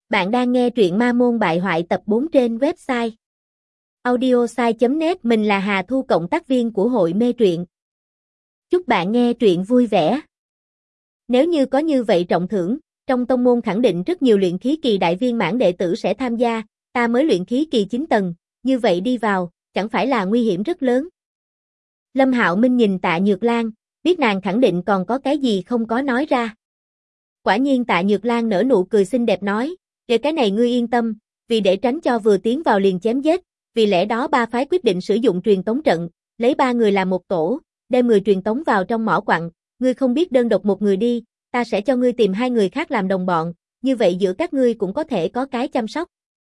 Bạn đang nghe truyện Ma Môn Bại Hoại tập 4 trên website audiosai.net. Mình là Hà Thu, cộng tác viên của hội mê truyện. Chúc bạn nghe truyện vui vẻ. Nếu như có như vậy trọng thưởng, trong tông môn khẳng định rất nhiều luyện khí kỳ đại viên mãn đệ tử sẽ tham gia, ta mới luyện khí kỳ 9 tầng, như vậy đi vào, chẳng phải là nguy hiểm rất lớn. Lâm Hạo Minh nhìn Tạ Nhược Lan, biết nàng khẳng định còn có cái gì không có nói ra. Quả nhiên Tạ Nhược Lan nở nụ cười xinh đẹp nói, về cái này ngươi yên tâm, vì để tránh cho vừa tiến vào liền chém giết, vì lẽ đó ba phái quyết định sử dụng truyền tống trận, lấy 3 người làm một tổ, đem người truyền tống vào trong mỏ quặng, ngươi không biết đơn độc một người đi, ta sẽ cho ngươi tìm 2 người khác làm đồng bọn, như vậy giữa các ngươi cũng có thể có cái chăm sóc.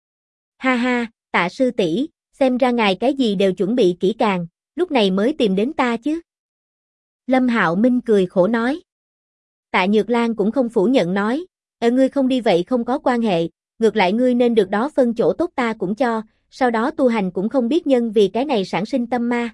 Ha ha, Tạ sư tỷ, xem ra ngài cái gì đều chuẩn bị kỹ càng, lúc này mới tìm đến ta chứ. Lâm Hạo Minh cười khổ nói. Tạ Nhược Lan cũng không phủ nhận nói, ngươi không đi vậy không có quan hệ, ngược lại ngươi nên được đó phân chỗ tốt ta cũng cho, sau đó tu hành cũng không biết nhân vì cái này sản sinh tâm ma.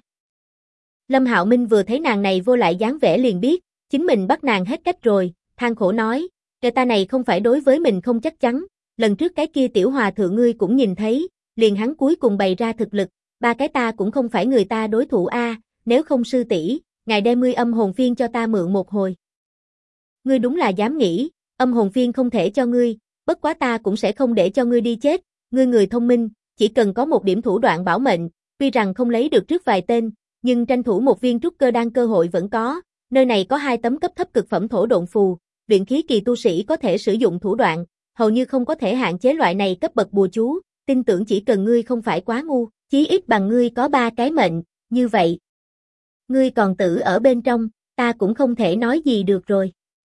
Lâm Hạo Minh vừa thấy nàng này vô lại dáng vẻ liền biết, chính mình bắt nàng hết cách rồi, than khổ nói, cái ta này không phải đối với mình không chắc chắn, lần trước cái kia tiểu hòa thượng ngươi cũng nhìn thấy, liền hắn cuối cùng bày ra thực lực, 3 cái ta cũng không phải người ta đối thủ a, nếu không sư tỷ, ngài đem ngươi âm hồn phiên cho ta mượn một hồi. Ngươi đúng là dám nghĩ, âm hồn phiên không thể cho ngươi, bất quá ta cũng sẽ không để cho ngươi đi chết, ngươi người thông minh, chỉ cần có một điểm thủ đoạn bảo mệnh, tuy rằng không lấy được trước vài tên, nhưng tranh thủ một viên trúc cơ đan cơ hội vẫn có, nơi này có 2 tấm cấp thấp cực phẩm thổ độn phù, luyện khí kỳ tu sĩ có thể sử dụng thủ đoạn, hầu như không có thể hạn chế loại này cấp bậc bùa chú, tin tưởng chỉ cần ngươi không phải quá ngu, chí ít bằng ngươi có 3 cái mệnh, như vậy. Ngươi còn tử ở bên trong, ta cũng không thể nói gì được rồi.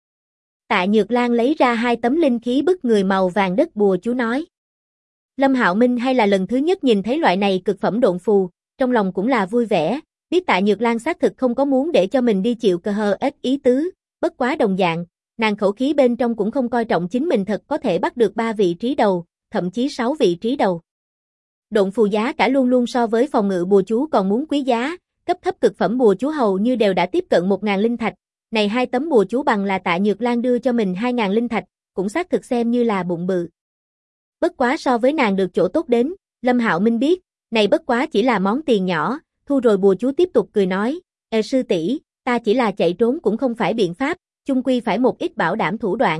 Tạ Nhược Lan lấy ra 2 tấm linh khí bức người màu vàng đất bùa chú nói. Lâm Hạo Minh hay là lần thứ nhất nhìn thấy loại này cực phẩm độn phù, trong lòng cũng là vui vẻ, biết Tạ Nhược Lan xác thực không có muốn để cho mình đi chịu cờ hờ ít ý tứ, bất quá đồng dạng, nàng khẩu khí bên trong cũng không coi trọng chính mình thật có thể bắt được 3 vị trí đầu, thậm chí 6 vị trí đầu. Độn phù giá cả luôn luôn so với phòng ngự bùa chú còn muốn quý giá, cấp thấp cực phẩm bùa chú hầu như đều đã tiếp cận 1.000 linh thạch. Này 2 tấm bùa chú bằng là Tạ Nhược Lan đưa cho mình 2.000 linh thạch, cũng xác thực xem như là bụng bự. Bất quá so với nàng được chỗ tốt đến, Lâm Hạo Minh biết, này bất quá chỉ là món tiền nhỏ, thu rồi bùa chú tiếp tục cười nói, sư tỷ, ta chỉ là chạy trốn cũng không phải biện pháp, chung quy phải một ít bảo đảm thủ đoạn.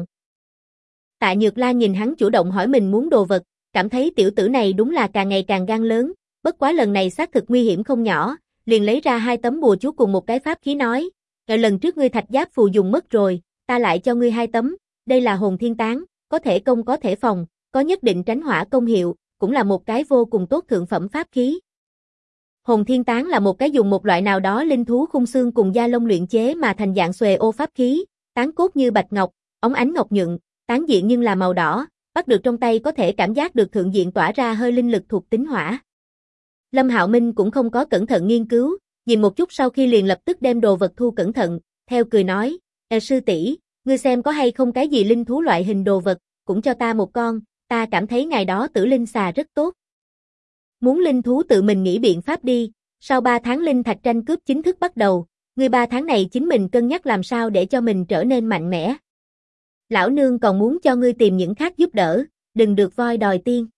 Tạ Nhược Lan nhìn hắn chủ động hỏi mình muốn đồ vật, cảm thấy tiểu tử này đúng là càng ngày càng gan lớn, bất quá lần này xác thực nguy hiểm không nhỏ, liền lấy ra 2 tấm bùa chú cùng một cái pháp khí nói, lần trước ngươi thạch giáp phù dùng mất rồi, ta lại cho ngươi 2 tấm, đây là hồn thiên tán, có thể công có thể phòng, có nhất định tránh hỏa công hiệu, cũng là một cái vô cùng tốt thượng phẩm pháp khí. Hồn thiên tán là một cái dùng một loại nào đó linh thú khung xương cùng da lông luyện chế mà thành dạng xuề ô pháp khí, tán cốt như bạch ngọc, óng ánh ngọc nhuận, tán diện nhưng là màu đỏ, bắt được trong tay có thể cảm giác được thượng diện tỏa ra hơi linh lực thuộc tính hỏa. Lâm Hạo Minh cũng không có cẩn thận nghiên cứu, nhìn một chút sau khi liền lập tức đem đồ vật thu cẩn thận, theo cười nói, sư tỷ, ngươi xem có hay không cái gì linh thú loại hình đồ vật, cũng cho ta một con, ta cảm thấy ngày đó tử linh xà rất tốt. Muốn linh thú tự mình nghĩ biện pháp đi, sau 3 tháng linh thạch tranh cướp chính thức bắt đầu, ngươi 3 tháng này chính mình cân nhắc làm sao để cho mình trở nên mạnh mẽ. Lão nương còn muốn cho ngươi tìm những khác giúp đỡ, đừng được voi đòi tiên.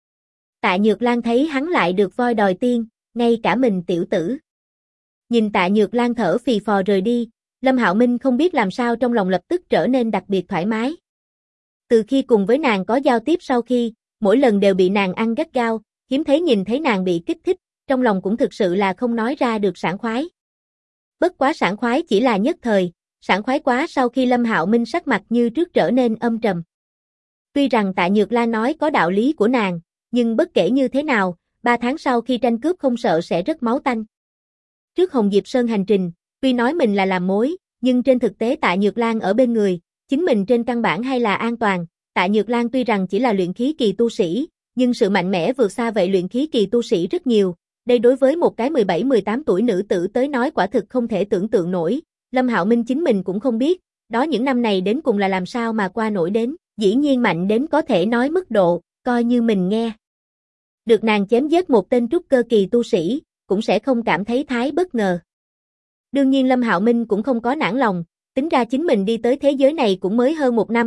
Tạ Nhược Lan thấy hắn lại được voi đòi tiên, ngay cả mình tiểu tử. Nhìn Tạ Nhược Lan thở phì phò rời đi, Lâm Hạo Minh không biết làm sao trong lòng lập tức trở nên đặc biệt thoải mái. Từ khi cùng với nàng có giao tiếp sau khi, mỗi lần đều bị nàng ăn gắt gao, hiếm thấy nhìn thấy nàng bị kích thích, trong lòng cũng thực sự là không nói ra được sảng khoái. Bất quá sảng khoái chỉ là nhất thời, sảng khoái quá sau khi Lâm Hạo Minh sắc mặt như trước trở nên âm trầm. Tuy rằng Tạ Nhược Lan nói có đạo lý của nàng, nhưng bất kể như thế nào, 3 tháng sau khi tranh cướp không sợ sẽ rất máu tanh. Trước Hồng Diệp Sơn hành trình, tuy nói mình là làm mối, nhưng trên thực tế Tạ Nhược Lan ở bên người, chính mình trên căn bản hay là an toàn. Tạ Nhược Lan tuy rằng chỉ là luyện khí kỳ tu sĩ, nhưng sự mạnh mẽ vượt xa vậy luyện khí kỳ tu sĩ rất nhiều. Đây đối với một cái 17-18 tuổi nữ tử tới nói quả thực không thể tưởng tượng nổi. Lâm Hạo Minh chính mình cũng không biết, đó những năm này đến cùng là làm sao mà qua nổi đến, dĩ nhiên mạnh đến có thể nói mức độ, coi như mình nghe. Được nàng chém giết một tên trúc cơ kỳ tu sĩ, cũng sẽ không cảm thấy thái bất ngờ. Đương nhiên Lâm Hạo Minh cũng không có nản lòng, tính ra chính mình đi tới thế giới này cũng mới hơn 1 năm,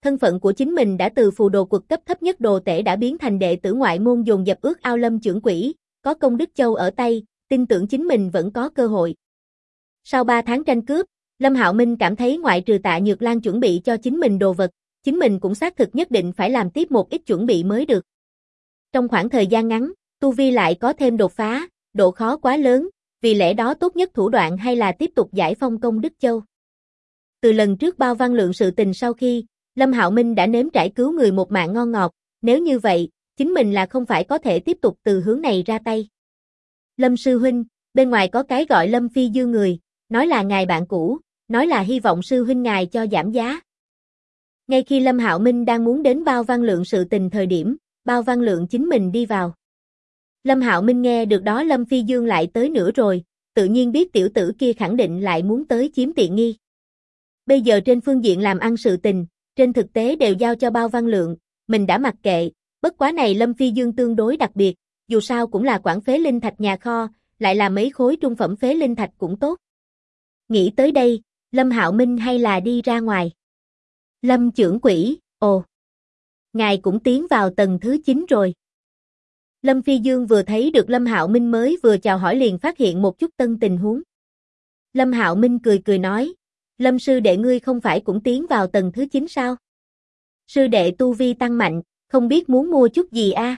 thân phận của chính mình đã từ phù đồ quật cấp thấp nhất đồ tể đã biến thành đệ tử ngoại môn dồn dập ước ao Lâm trưởng quỹ, có công đức châu ở tay, tin tưởng chính mình vẫn có cơ hội. Sau 3 tháng tranh cướp, Lâm Hạo Minh cảm thấy ngoại trừ Tạ Nhược Lan chuẩn bị cho chính mình đồ vật, chính mình cũng xác thực nhất định phải làm tiếp một ít chuẩn bị mới được. Trong khoảng thời gian ngắn, tu vi lại có thêm đột phá, độ khó quá lớn, vì lẽ đó tốt nhất thủ đoạn hay là tiếp tục giải phong công đức châu. Từ lần trước Bao Văn Lượng sự tình sau khi, Lâm Hạo Minh đã nếm trải cứu người một mạng ngon ngọt, nếu như vậy, chính mình là không phải có thể tiếp tục từ hướng này ra tay. Lâm sư huynh, bên ngoài có cái gọi Lâm Phi Dương người, nói là ngài bạn cũ, nói là hy vọng sư huynh ngài cho giảm giá. Ngay khi Lâm Hạo Minh đang muốn đến Bao Văn Lượng sự tình thời điểm, Bao Văn Lượng chính mình đi vào. Lâm Hạo Minh nghe được đó Lâm Phi Dương lại tới nữa rồi, tự nhiên biết tiểu tử kia khẳng định lại muốn tới chiếm tiện nghi. Bây giờ trên phương diện làm ăn sự tình, trên thực tế đều giao cho Bao Văn Lượng, mình đã mặc kệ, bất quá này Lâm Phi Dương tương đối đặc biệt, dù sao cũng là quản phế linh thạch nhà kho, lại là mấy khối trung phẩm phế linh thạch cũng tốt. Nghĩ tới đây, Lâm Hạo Minh hay là đi ra ngoài. Lâm trưởng quỹ, ồ, ngài cũng tiến vào tầng thứ 9 rồi. Lâm Phi Dương vừa thấy được Lâm Hạo Minh mới vừa chào hỏi liền phát hiện một chút tân tình huống. Lâm Hạo Minh cười cười nói, Lâm sư đệ ngươi không phải cũng tiến vào tầng thứ 9 sao? Sư đệ tu vi tăng mạnh, không biết muốn mua chút gì a?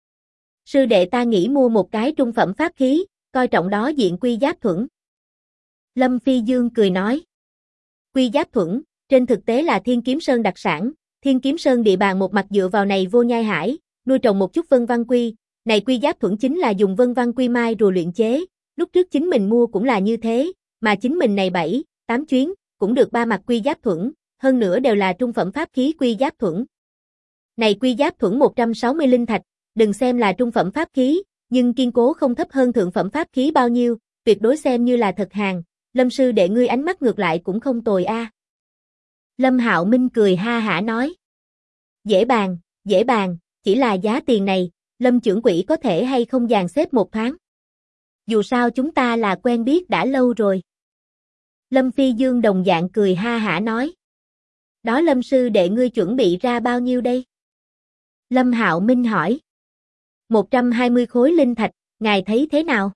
Sư đệ ta nghĩ mua một cái trung phẩm pháp khí, coi trọng đó diện quy giáp thuẫn. Lâm Phi Dương cười nói, quy giáp thuẫn, trên thực tế là Thiên Kiếm Sơn đặc sản, Thiên Kiếm Sơn địa bàn một mặt dựa vào này vô nhai hải, nuôi trồng một chút vân văn quy, này quy giáp thuẫn chính là dùng vân văn quy mai rùa luyện chế, lúc trước chính mình mua cũng là như thế, mà chính mình này 7, 8 chuyến, cũng được 3 mặt quy giáp thuẫn, hơn nữa đều là trung phẩm pháp khí quy giáp thuẫn. Này quy giáp thuẫn 160 linh thạch, đừng xem là trung phẩm pháp khí, nhưng kiên cố không thấp hơn thượng phẩm pháp khí bao nhiêu, tuyệt đối xem như là thật hàng, Lâm sư đệ ngươi ánh mắt ngược lại cũng không tồi a. Lâm Hạo Minh cười ha hả nói, dễ bàn, chỉ là giá tiền này, Lâm trưởng quỹ có thể hay không dàn xếp một thoáng. Dù sao chúng ta là quen biết đã lâu rồi. Lâm Phi Dương đồng dạng cười ha hả nói, đó Lâm sư đệ ngươi chuẩn bị ra bao nhiêu đây? Lâm Hạo Minh hỏi, 120 khối linh thạch, ngài thấy thế nào?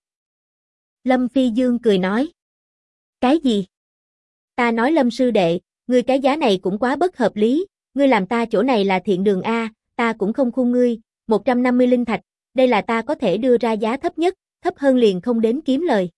Lâm Phi Dương cười nói, cái gì? Ta nói Lâm sư đệ, ngươi cái giá này cũng quá bất hợp lý, ngươi làm ta chỗ này là thiện đường a, ta cũng không khôn ngươi, 150 linh thạch, đây là ta có thể đưa ra giá thấp nhất, thấp hơn liền không đến kiếm lời.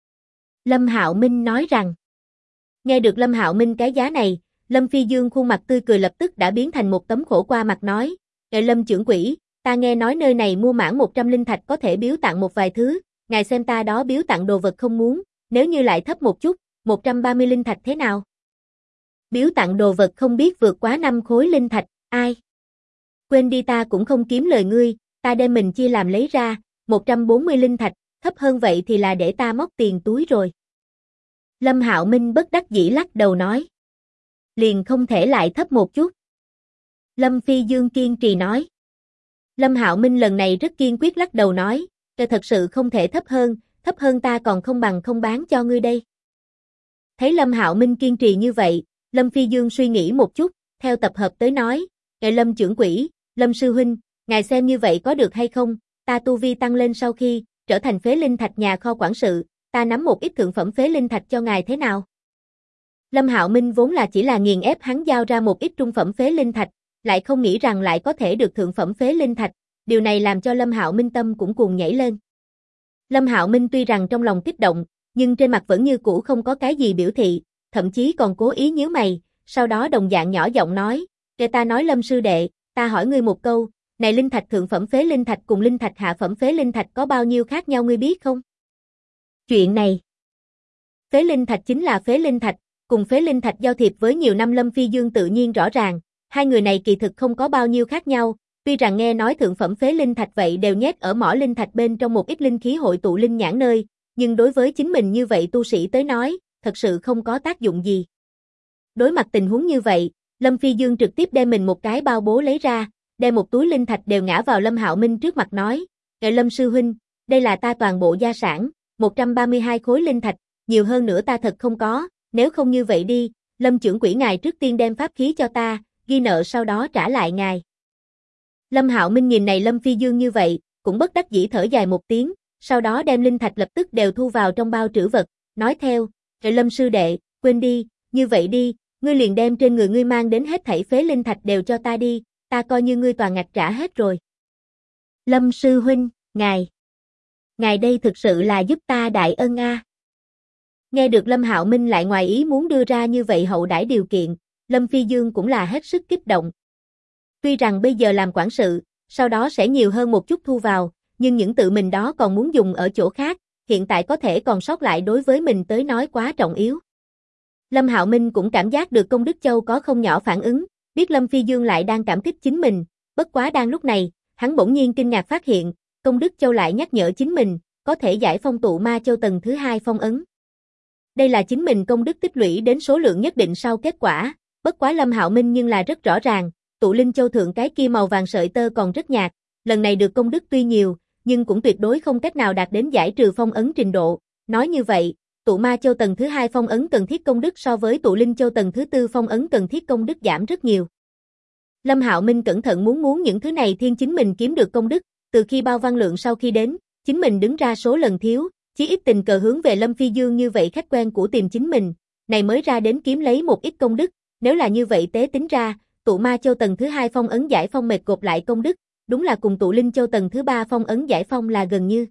Lâm Hạo Minh nói rằng, nghe được Lâm Hạo Minh cái giá này, Lâm Phi Dương khuôn mặt tươi cười lập tức đã biến thành một tấm khổ qua mặt nói, Lâm trưởng quỹ, ta nghe nói nơi này mua mãn 100 linh thạch có thể biếu tặng một vài thứ, ngài xem ta đó biếu tặng đồ vật không muốn, nếu như lại thấp một chút, 130 linh thạch thế nào? Biếu tặng đồ vật không biết vượt quá 5 khối linh thạch, ai? Quên đi ta cũng không kiếm lời ngươi, ta đem mình chia làm lấy ra, 140 linh thạch, thấp hơn vậy thì là để ta móc tiền túi rồi. Lâm Hạo Minh bất đắc dĩ lắc đầu nói. Liền không thể lại thấp một chút. Lâm Phi Dương kiên trì nói. Lâm Hạo Minh lần này rất kiên quyết lắc đầu nói, thật sự không thể thấp hơn ta còn không bằng không bán cho ngươi đây. Thấy Lâm Hạo Minh kiên trì như vậy, Lâm Phi Dương suy nghĩ một chút, theo tập hợp tới nói, Lâm trưởng quỹ, Lâm sư huynh, ngài xem như vậy có được hay không, ta tu vi tăng lên sau khi, trở thành phế linh thạch nhà kho quản sự, ta nắm một ít thượng phẩm phế linh thạch cho ngài thế nào? Lâm Hạo Minh vốn là chỉ là nghiền ép hắn giao ra một ít trung phẩm phế linh thạch, lại không nghĩ rằng lại có thể được thượng phẩm phế linh thạch, điều này làm cho Lâm Hạo Minh tâm cũng cuồng nhảy lên. Lâm Hạo Minh tuy rằng trong lòng kích động, nhưng trên mặt vẫn như cũ không có cái gì biểu thị, thậm chí còn cố ý nhíu mày, sau đó đồng dạng nhỏ giọng nói, "Kể ta nói Lâm sư đệ, ta hỏi ngươi một câu, này linh thạch thượng phẩm phế linh thạch cùng linh thạch hạ phẩm phế linh thạch có bao nhiêu khác nhau ngươi biết không?" Chuyện này, phế linh thạch chính là phế linh thạch, cùng phế linh thạch giao thiệp với nhiều năm Lâm Phi Dương tự nhiên rõ ràng, hai người này kỳ thực không có bao nhiêu khác nhau, tuy rằng nghe nói thượng phẩm phế linh thạch vậy đều nhét ở mỏ linh thạch bên trong một ít linh khí hội tụ linh nhãn nơi, nhưng đối với chính mình như vậy tu sĩ tới nói, thật sự không có tác dụng gì. Đối mặt tình huống như vậy, Lâm Phi Dương trực tiếp đem mình một cái bao bố lấy ra, đem một túi linh thạch đều ngã vào Lâm Hạo Minh trước mặt nói, Lâm sư huynh, đây là ta toàn bộ gia sản, 132 khối linh thạch, nhiều hơn nữa ta thật không có, nếu không như vậy đi, Lâm trưởng quỹ ngài trước tiên đem pháp khí cho ta, ghi nợ sau đó trả lại ngài. Lâm Hạo Minh nhìn này Lâm Phi Dương như vậy, cũng bất đắc dĩ thở dài một tiếng, sau đó đem linh thạch lập tức đều thu vào trong bao trữ vật, nói theo, Lâm sư đệ, quên đi, như vậy đi, ngươi liền đem trên người ngươi mang đến hết thảy phế linh thạch đều cho ta đi, ta coi như ngươi toàn ngạch trả hết rồi. Lâm sư huynh, ngài đây thực sự là giúp ta đại ân a. Nghe được Lâm Hạo Minh lại ngoài ý muốn đưa ra như vậy hậu đãi điều kiện, Lâm Phi Dương cũng là hết sức kích động. Tuy rằng bây giờ làm quản sự, sau đó sẽ nhiều hơn một chút thu vào, nhưng những tự mình đó còn muốn dùng ở chỗ khác, hiện tại có thể còn sót lại đối với mình tới nói quá trọng yếu. Lâm Hạo Minh cũng cảm giác được Công Đức Châu có không nhỏ phản ứng, biết Lâm Phi Dương lại đang cảm kích chính mình, bất quá đang lúc này, hắn bỗng nhiên kinh ngạc phát hiện, Công Đức Châu lại nhắc nhở chính mình, có thể giải phong tụ ma châu tầng thứ 2 phong ấn. Đây là chính mình công đức tích lũy đến số lượng nhất định sau kết quả, bất quá Lâm Hạo Minh nhưng là rất rõ ràng, tụ linh châu thượng cái kia màu vàng sợi tơ còn rất nhạt, lần này được công đức tuy nhiều, nhưng cũng tuyệt đối không cách nào đạt đến giải trừ phong ấn trình độ. Nói như vậy, tụ ma châu tầng thứ 2 phong ấn cần thiết công đức so với tụ linh châu tầng thứ 4 phong ấn cần thiết công đức giảm rất nhiều. Lâm Hạo Minh cẩn thận muốn những thứ này thiên chính mình kiếm được công đức, từ khi bao văn lượng sau khi đến, chính mình đứng ra số lần thiếu, chí ít tình cờ hướng về Lâm Phi Dương như vậy khách quen của tìm chính mình, này mới ra đến kiếm lấy một ít công đức, nếu là như vậy tế tính ra, tụ ma châu tầng thứ 2 phong ấn giải phong mệt gộp lại công đức, đúng là cùng tụ linh châu tầng thứ 3 phong ấn giải phong là gần như.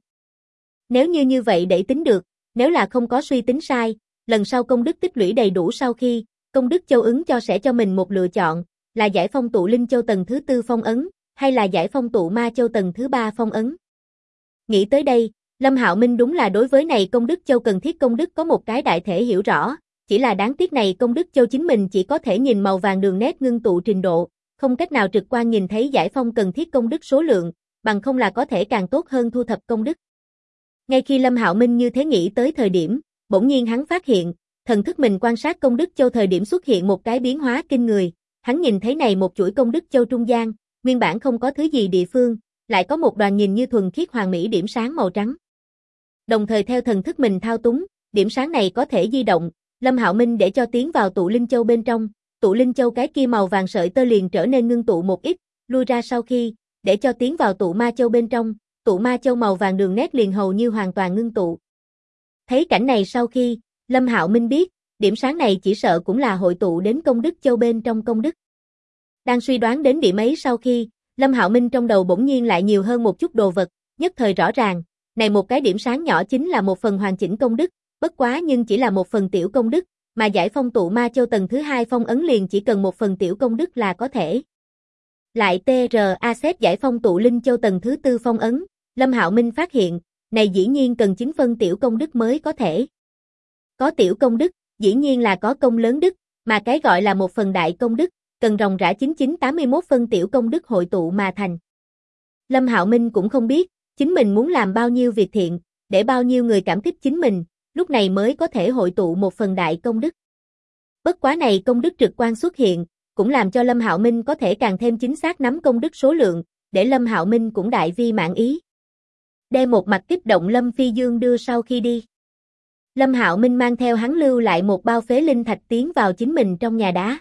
Nếu như vậy để tính được, nếu là không có suy tính sai, lần sau công đức tích lũy đầy đủ sau khi, công đức châu ứng sẽ cho mình một lựa chọn, là giải phong tụ linh châu tầng thứ 4 phong ấn, hay là giải phong tụ ma châu tầng thứ 3 phong ấn. Nghĩ tới đây, Lâm Hạo Minh đúng là đối với này công đức châu cần thiết công đức có một cái đại thể hiểu rõ, chỉ là đáng tiếc này công đức châu chính mình chỉ có thể nhìn màu vàng đường nét ngưng tụ trình độ, không cách nào trực quan nhìn thấy giải phong cần thiết công đức số lượng, bằng không là có thể càng tốt hơn thu thập công đức. Ngay khi Lâm Hạo Minh như thế nghĩ tới thời điểm, bỗng nhiên hắn phát hiện, thần thức mình quan sát công đức châu thời điểm xuất hiện một cái biến hóa kinh người, hắn nhìn thấy này một chuỗi công đức châu trung gian, nguyên bản không có thứ gì địa phương, lại có một đoàn nhìn như thuần khiết hoàng mỹ điểm sáng màu trắng. Đồng thời theo thần thức mình thao túng, điểm sáng này có thể di động, Lâm Hạo Minh để cho tiến vào tụ linh châu bên trong, tụ linh châu cái kia màu vàng sợi tơ liền trở nên ngưng tụ một ít, lui ra sau khi, để cho tiến vào tụ ma châu bên trong, tụ ma châu màu vàng đường nét liền hầu như hoàn toàn ngưng tụ. Thấy cảnh này sau khi, Lâm Hạo Minh biết, điểm sáng này chỉ sợ cũng là hội tụ đến công đức châu bên trong công đức. Đang suy đoán đến điểm ấy sau khi, Lâm Hạo Minh trong đầu bỗng nhiên lại nhiều hơn một chút đồ vật, nhất thời rõ ràng, này một cái điểm sáng nhỏ chính là một phần hoàn chỉnh công đức, bất quá nhưng chỉ là một phần tiểu công đức, mà giải phong tụ ma châu tầng thứ 2 phong ấn liền chỉ cần một phần tiểu công đức là có thể. Lại TRA xếp giải phong tụ linh châu tầng thứ 4 phong ấn, Lâm Hạo Minh phát hiện, này dĩ nhiên cần 9 phân tiểu công đức mới có thể. Có tiểu công đức, dĩ nhiên là có công lớn đức, mà cái gọi là một phần đại công đức, cần ròng rã 9981 phân tiểu công đức hội tụ mà thành. Lâm Hạo Minh cũng không biết, chính mình muốn làm bao nhiêu việc thiện, để bao nhiêu người cảm kích chính mình, lúc này mới có thể hội tụ một phần đại công đức. Bất quá này công đức trực quan xuất hiện, cũng làm cho Lâm Hạo Minh có thể càng thêm chính xác nắm công đức số lượng, để Lâm Hạo Minh cũng đại vi mãn ý. Đem một mặt kích động Lâm Phi Dương đưa sau khi đi. Lâm Hạo Minh mang theo hắn lưu lại một bao phế linh thạch tiến vào chính mình trong nhà đá.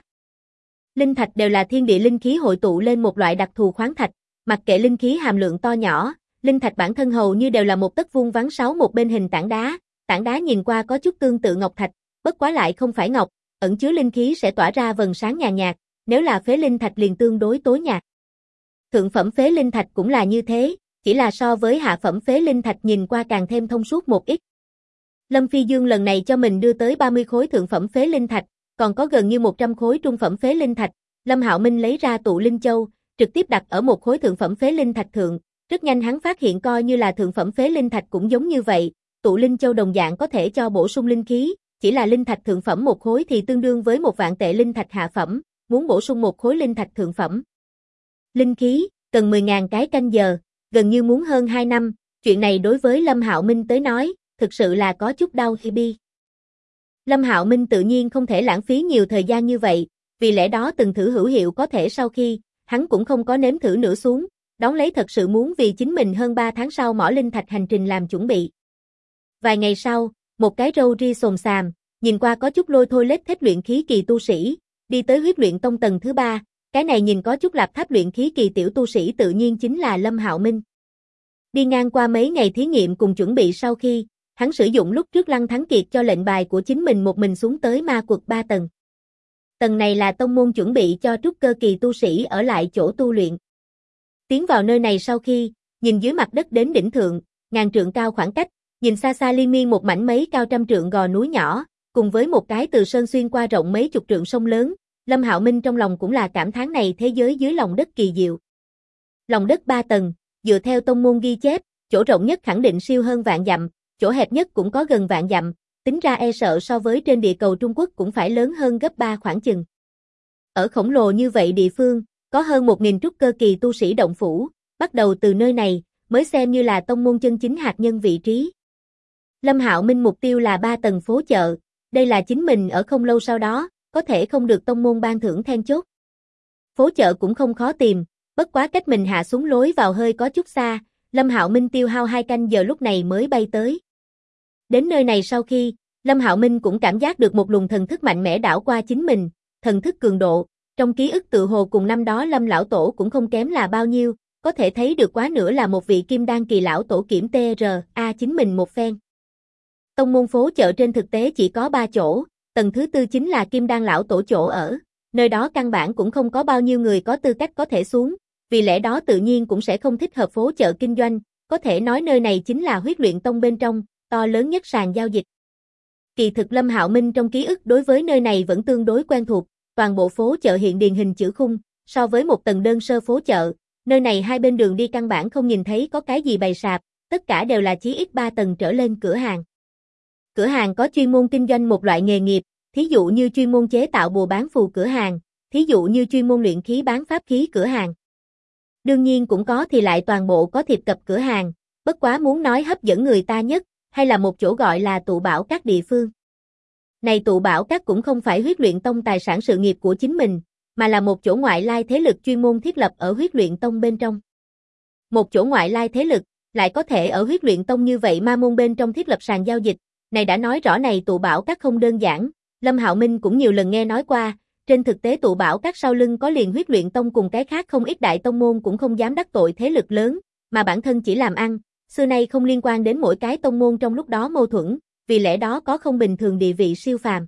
Linh thạch đều là thiên địa linh khí hội tụ lên một loại đặc thù khoáng thạch, mặc kệ linh khí hàm lượng to nhỏ, linh thạch bản thân hầu như đều là một tấc vuông vắn sáu một bên hình tảng đá nhìn qua có chút tương tự ngọc thạch, bất quá lại không phải ngọc, ẩn chứa linh khí sẽ tỏa ra vầng sáng nhàn nhạt, nếu là phế linh thạch liền tương đối tối nhạt. Thượng phẩm phế linh thạch cũng là như thế, chỉ là so với hạ phẩm phế linh thạch nhìn qua càng thêm thông suốt một ít. Lâm Phi Dương lần này cho mình đưa tới 30 khối thượng phẩm phế linh thạch, còn có gần như 100 khối trung phẩm phế linh thạch. Lâm Hạo Minh lấy ra tụ linh châu, trực tiếp đặt ở một khối thượng phẩm phế linh thạch thượng. Rất nhanh hắn phát hiện coi như là thượng phẩm phế linh thạch cũng giống như vậy, tụ linh châu đồng dạng có thể cho bổ sung linh khí, chỉ là linh thạch thượng phẩm một khối thì tương đương với 1 vạn tệ linh thạch hạ phẩm, muốn bổ sung một khối linh thạch thượng phẩm. Linh khí, cần 10.000 cái canh giờ, gần như muốn hơn 2 năm, chuyện này đối với Lâm Hạo Minh tới nói, thực sự là có chút đau khi bi. Lâm Hạo Minh tự nhiên không thể lãng phí nhiều thời gian như vậy, vì lẽ đó từng thử hữu hiệu có thể sau khi, hắn cũng không có nếm thử nữa xuống, đón lấy thật sự muốn vì chính mình hơn 3 tháng sau mỏ linh thạch hành trình làm chuẩn bị. Vài ngày sau, một cái râu ria xồm xàm, nhìn qua có chút lôi thôi lết thích luyện khí kỳ tu sĩ, đi tới huyết luyện tông tầng thứ 3, Cái này nhìn có chút lạp tháp luyện khí kỳ tiểu tu sĩ tự nhiên chính là Lâm Hạo Minh. Đi ngang qua mấy ngày thí nghiệm cùng chuẩn bị sau khi, hắn sử dụng lúc trước Lăng Thắng Kiệt cho lệnh bài của chính mình một mình xuống tới ma quật 3 tầng. Tầng này là tông môn chuẩn bị cho trúc cơ kỳ tu sĩ ở lại chỗ tu luyện. Tiến vào nơi này sau khi, nhìn dưới mặt đất đến đỉnh thượng, ngàn trượng cao khoảng cách, nhìn xa xa liên miên một mảnh mấy cao trăm trượng gò núi nhỏ, cùng với một cái từ sơn xuyên qua rộng mấy chục trượng sông lớn, Lâm Hạo Minh trong lòng cũng là cảm thán này thế giới dưới lòng đất kỳ diệu. Lòng đất 3 tầng, dựa theo tông môn ghi chép, chỗ rộng nhất khẳng định siêu hơn vạn dặm, chỗ hẹp nhất cũng có gần vạn dặm, tính ra e sợ so với trên địa cầu Trung Quốc cũng phải lớn hơn gấp 3 khoảng chừng. Ở khổng lồ như vậy địa phương, có hơn 1000 trúc cơ kỳ tu sĩ động phủ, bắt đầu từ nơi này, mới xem như là tông môn chân chính hạt nhân vị trí. Lâm Hạo Minh mục tiêu là 3 tầng phố chợ, đây là chính mình ở không lâu sau đó, có thể không được tông môn ban thưởng then chốt. Phố chợ cũng không khó tìm, bất quá cách mình hạ xuống lối vào hơi có chút xa, Lâm Hạo Minh tiêu hao 2 canh giờ lúc này mới bay tới. Đến nơi này sau khi, Lâm Hạo Minh cũng cảm giác được một luồng thần thức mạnh mẽ đảo qua chính mình, thần thức cường độ, trong ký ức tự hồ cùng năm đó Lâm lão tổ cũng không kém là bao nhiêu, có thể thấy được quá nữa là một vị kim đan kỳ lão tổ kiểm TRA chính mình một phen. Tông môn phố chợ trên thực tế chỉ có 3 chỗ, tầng thứ 4 chính là kim đan lão tổ chỗ ở, nơi đó căn bản cũng không có bao nhiêu người có tư cách có thể xuống, vì lẽ đó tự nhiên cũng sẽ không thích hợp phố chợ kinh doanh, có thể nói nơi này chính là huyết luyện tông bên trong, to lớn nhất sàn giao dịch. Kỳ thực Lâm Hạo Minh trong ký ức đối với nơi này vẫn tương đối quen thuộc, toàn bộ phố chợ hiện điền hình chữ khung, so với một tầng đơn sơ phố chợ, nơi này hai bên đường đi căn bản không nhìn thấy có cái gì bày sạp, tất cả đều là chí ít 3 tầng trở lên cửa hàng. Cửa hàng có chuyên môn kinh doanh một loại nghề nghiệp, thí dụ như chuyên môn chế tạo bùa bán phù cửa hàng, thí dụ như chuyên môn luyện khí bán pháp khí cửa hàng. Đương nhiên cũng có thì lại toàn bộ có thiệp cập cửa hàng, bất quá muốn nói hấp dẫn người ta nhất, hay là một chỗ gọi là tụ bảo các địa phương. Này tụ bảo các cũng không phải huyết luyện tông tài sản sự nghiệp của chính mình, mà là một chỗ ngoại lai thế lực chuyên môn thiết lập ở huyết luyện tông bên trong. Một chỗ ngoại lai thế lực, lại có thể ở huyết luyện tông như vậy ma môn bên trong thiết lập sàn giao dịch, này đã nói rõ này tụ bảo các không đơn giản, Lâm Hạo Minh cũng nhiều lần nghe nói qua, trên thực tế tụ bảo các sau lưng có liền huyết luyện tông cùng cái khác không ít đại tông môn cũng không dám đắc tội thế lực lớn, mà bản thân chỉ làm ăn, xưa nay không liên quan đến mỗi cái tông môn trong lúc đó mâu thuẫn, vì lẽ đó có không bình thường địa vị siêu phàm.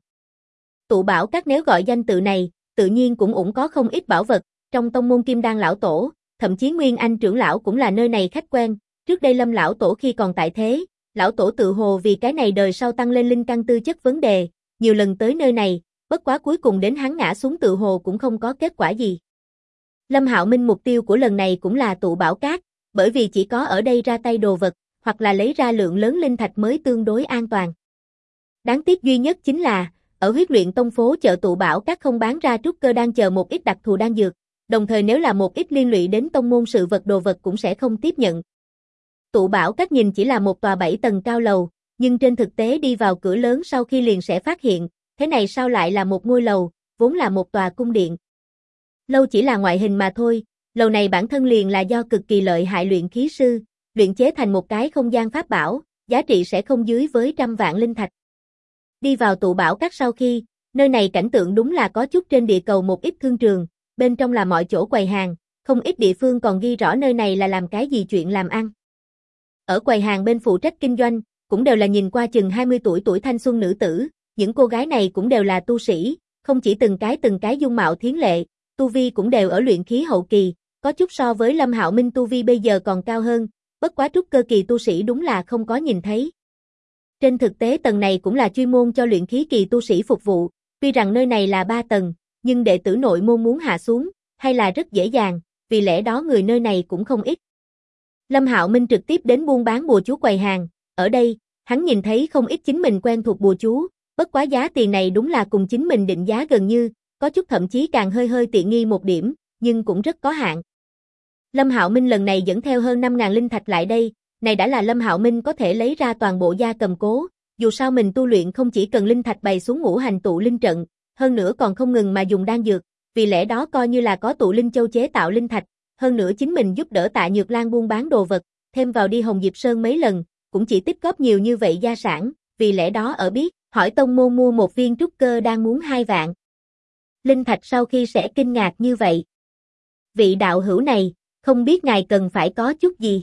Tụ bảo các nếu gọi danh tự này, tự nhiên cũng ủng có không ít bảo vật, trong tông môn Kim Đan lão tổ, thậm chí Nguyên Anh trưởng lão cũng là nơi này khách quen, trước đây Lâm lão tổ khi còn tại thế, lão tổ tự hồ vì cái này đời sau tăng lên linh căn tư chất vấn đề, nhiều lần tới nơi này, bất quá cuối cùng đến hắn ngã xuống tự hồ cũng không có kết quả gì. Lâm Hạo Minh mục tiêu của lần này cũng là tụ bảo các, bởi vì chỉ có ở đây ra tay đồ vật, hoặc là lấy ra lượng lớn linh thạch mới tương đối an toàn. Đáng tiếc duy nhất chính là, ở huyết luyện tông phố chợ tụ bảo các không bán ra trúc cơ đan chờ một ít đặc thù đan dược, đồng thời nếu là một ít liên lụy đến tông môn sự vật đồ vật cũng sẽ không tiếp nhận. Tụ bảo các nhìn chỉ là một tòa 7 tầng cao lầu, nhưng trên thực tế đi vào cửa lớn sau khi liền sẽ phát hiện, thế này sao lại là một ngôi lầu, vốn là một tòa cung điện. Lâu chỉ là ngoại hình mà thôi, lầu này bản thân liền là do cực kỳ lợi hại luyện khí sư, luyện chế thành một cái không gian pháp bảo, giá trị sẽ không dưới với 100 vạn linh thạch. Đi vào tụ bảo các sau khi, nơi này cảnh tượng đúng là có chút trên địa cầu một ít thương trường, bên trong là mọi chỗ quầy hàng, không ít địa phương còn ghi rõ nơi này là làm cái gì chuyện làm ăn. Ở quầy hàng bên phụ trách kinh doanh, cũng đều là nhìn qua chừng 20 tuổi thanh xuân nữ tử, những cô gái này cũng đều là tu sĩ, không chỉ từng cái dung mạo thiến lệ, tu vi cũng đều ở luyện khí hậu kỳ, có chút so với Lâm Hạo Minh tu vi bây giờ còn cao hơn, bất quá trúc cơ kỳ tu sĩ đúng là không có nhìn thấy. Trên thực tế tầng này cũng là chuyên môn cho luyện khí kỳ tu sĩ phục vụ, tuy rằng nơi này là 3 tầng, nhưng đệ tử nội môn muốn hạ xuống, hay là rất dễ dàng, vì lẽ đó người nơi này cũng không ít. Lâm Hạo Minh trực tiếp đến buôn bán bùa chú quầy hàng, ở đây, hắn nhìn thấy không ít chính mình quen thuộc bùa chú, bất quá giá tiền này đúng là cùng chính mình định giá gần như, có chút thậm chí càng hơi tiện nghi một điểm, nhưng cũng rất có hạn. Lâm Hạo Minh lần này dẫn theo hơn 5.000 linh thạch lại đây, này đã là Lâm Hạo Minh có thể lấy ra toàn bộ gia cầm cố, dù sao mình tu luyện không chỉ cần linh thạch bày xuống ngũ hành tụ linh trận, hơn nữa còn không ngừng mà dùng đan dược, vì lẽ đó coi như là có tụ linh châu chế tạo linh thạch, hơn nữa chính mình giúp đỡ Tạ Nhược Lan buôn bán đồ vật, thêm vào đi Hồng Diệp Sơn mấy lần, cũng chỉ tích góp nhiều như vậy gia sản, vì lẽ đó ở biết, hỏi tông môn mua một viên trúc cơ đang muốn 2 vạn. Linh thạch sau khi sẽ kinh ngạc như vậy. Vị đạo hữu này, không biết ngài cần phải có chút gì.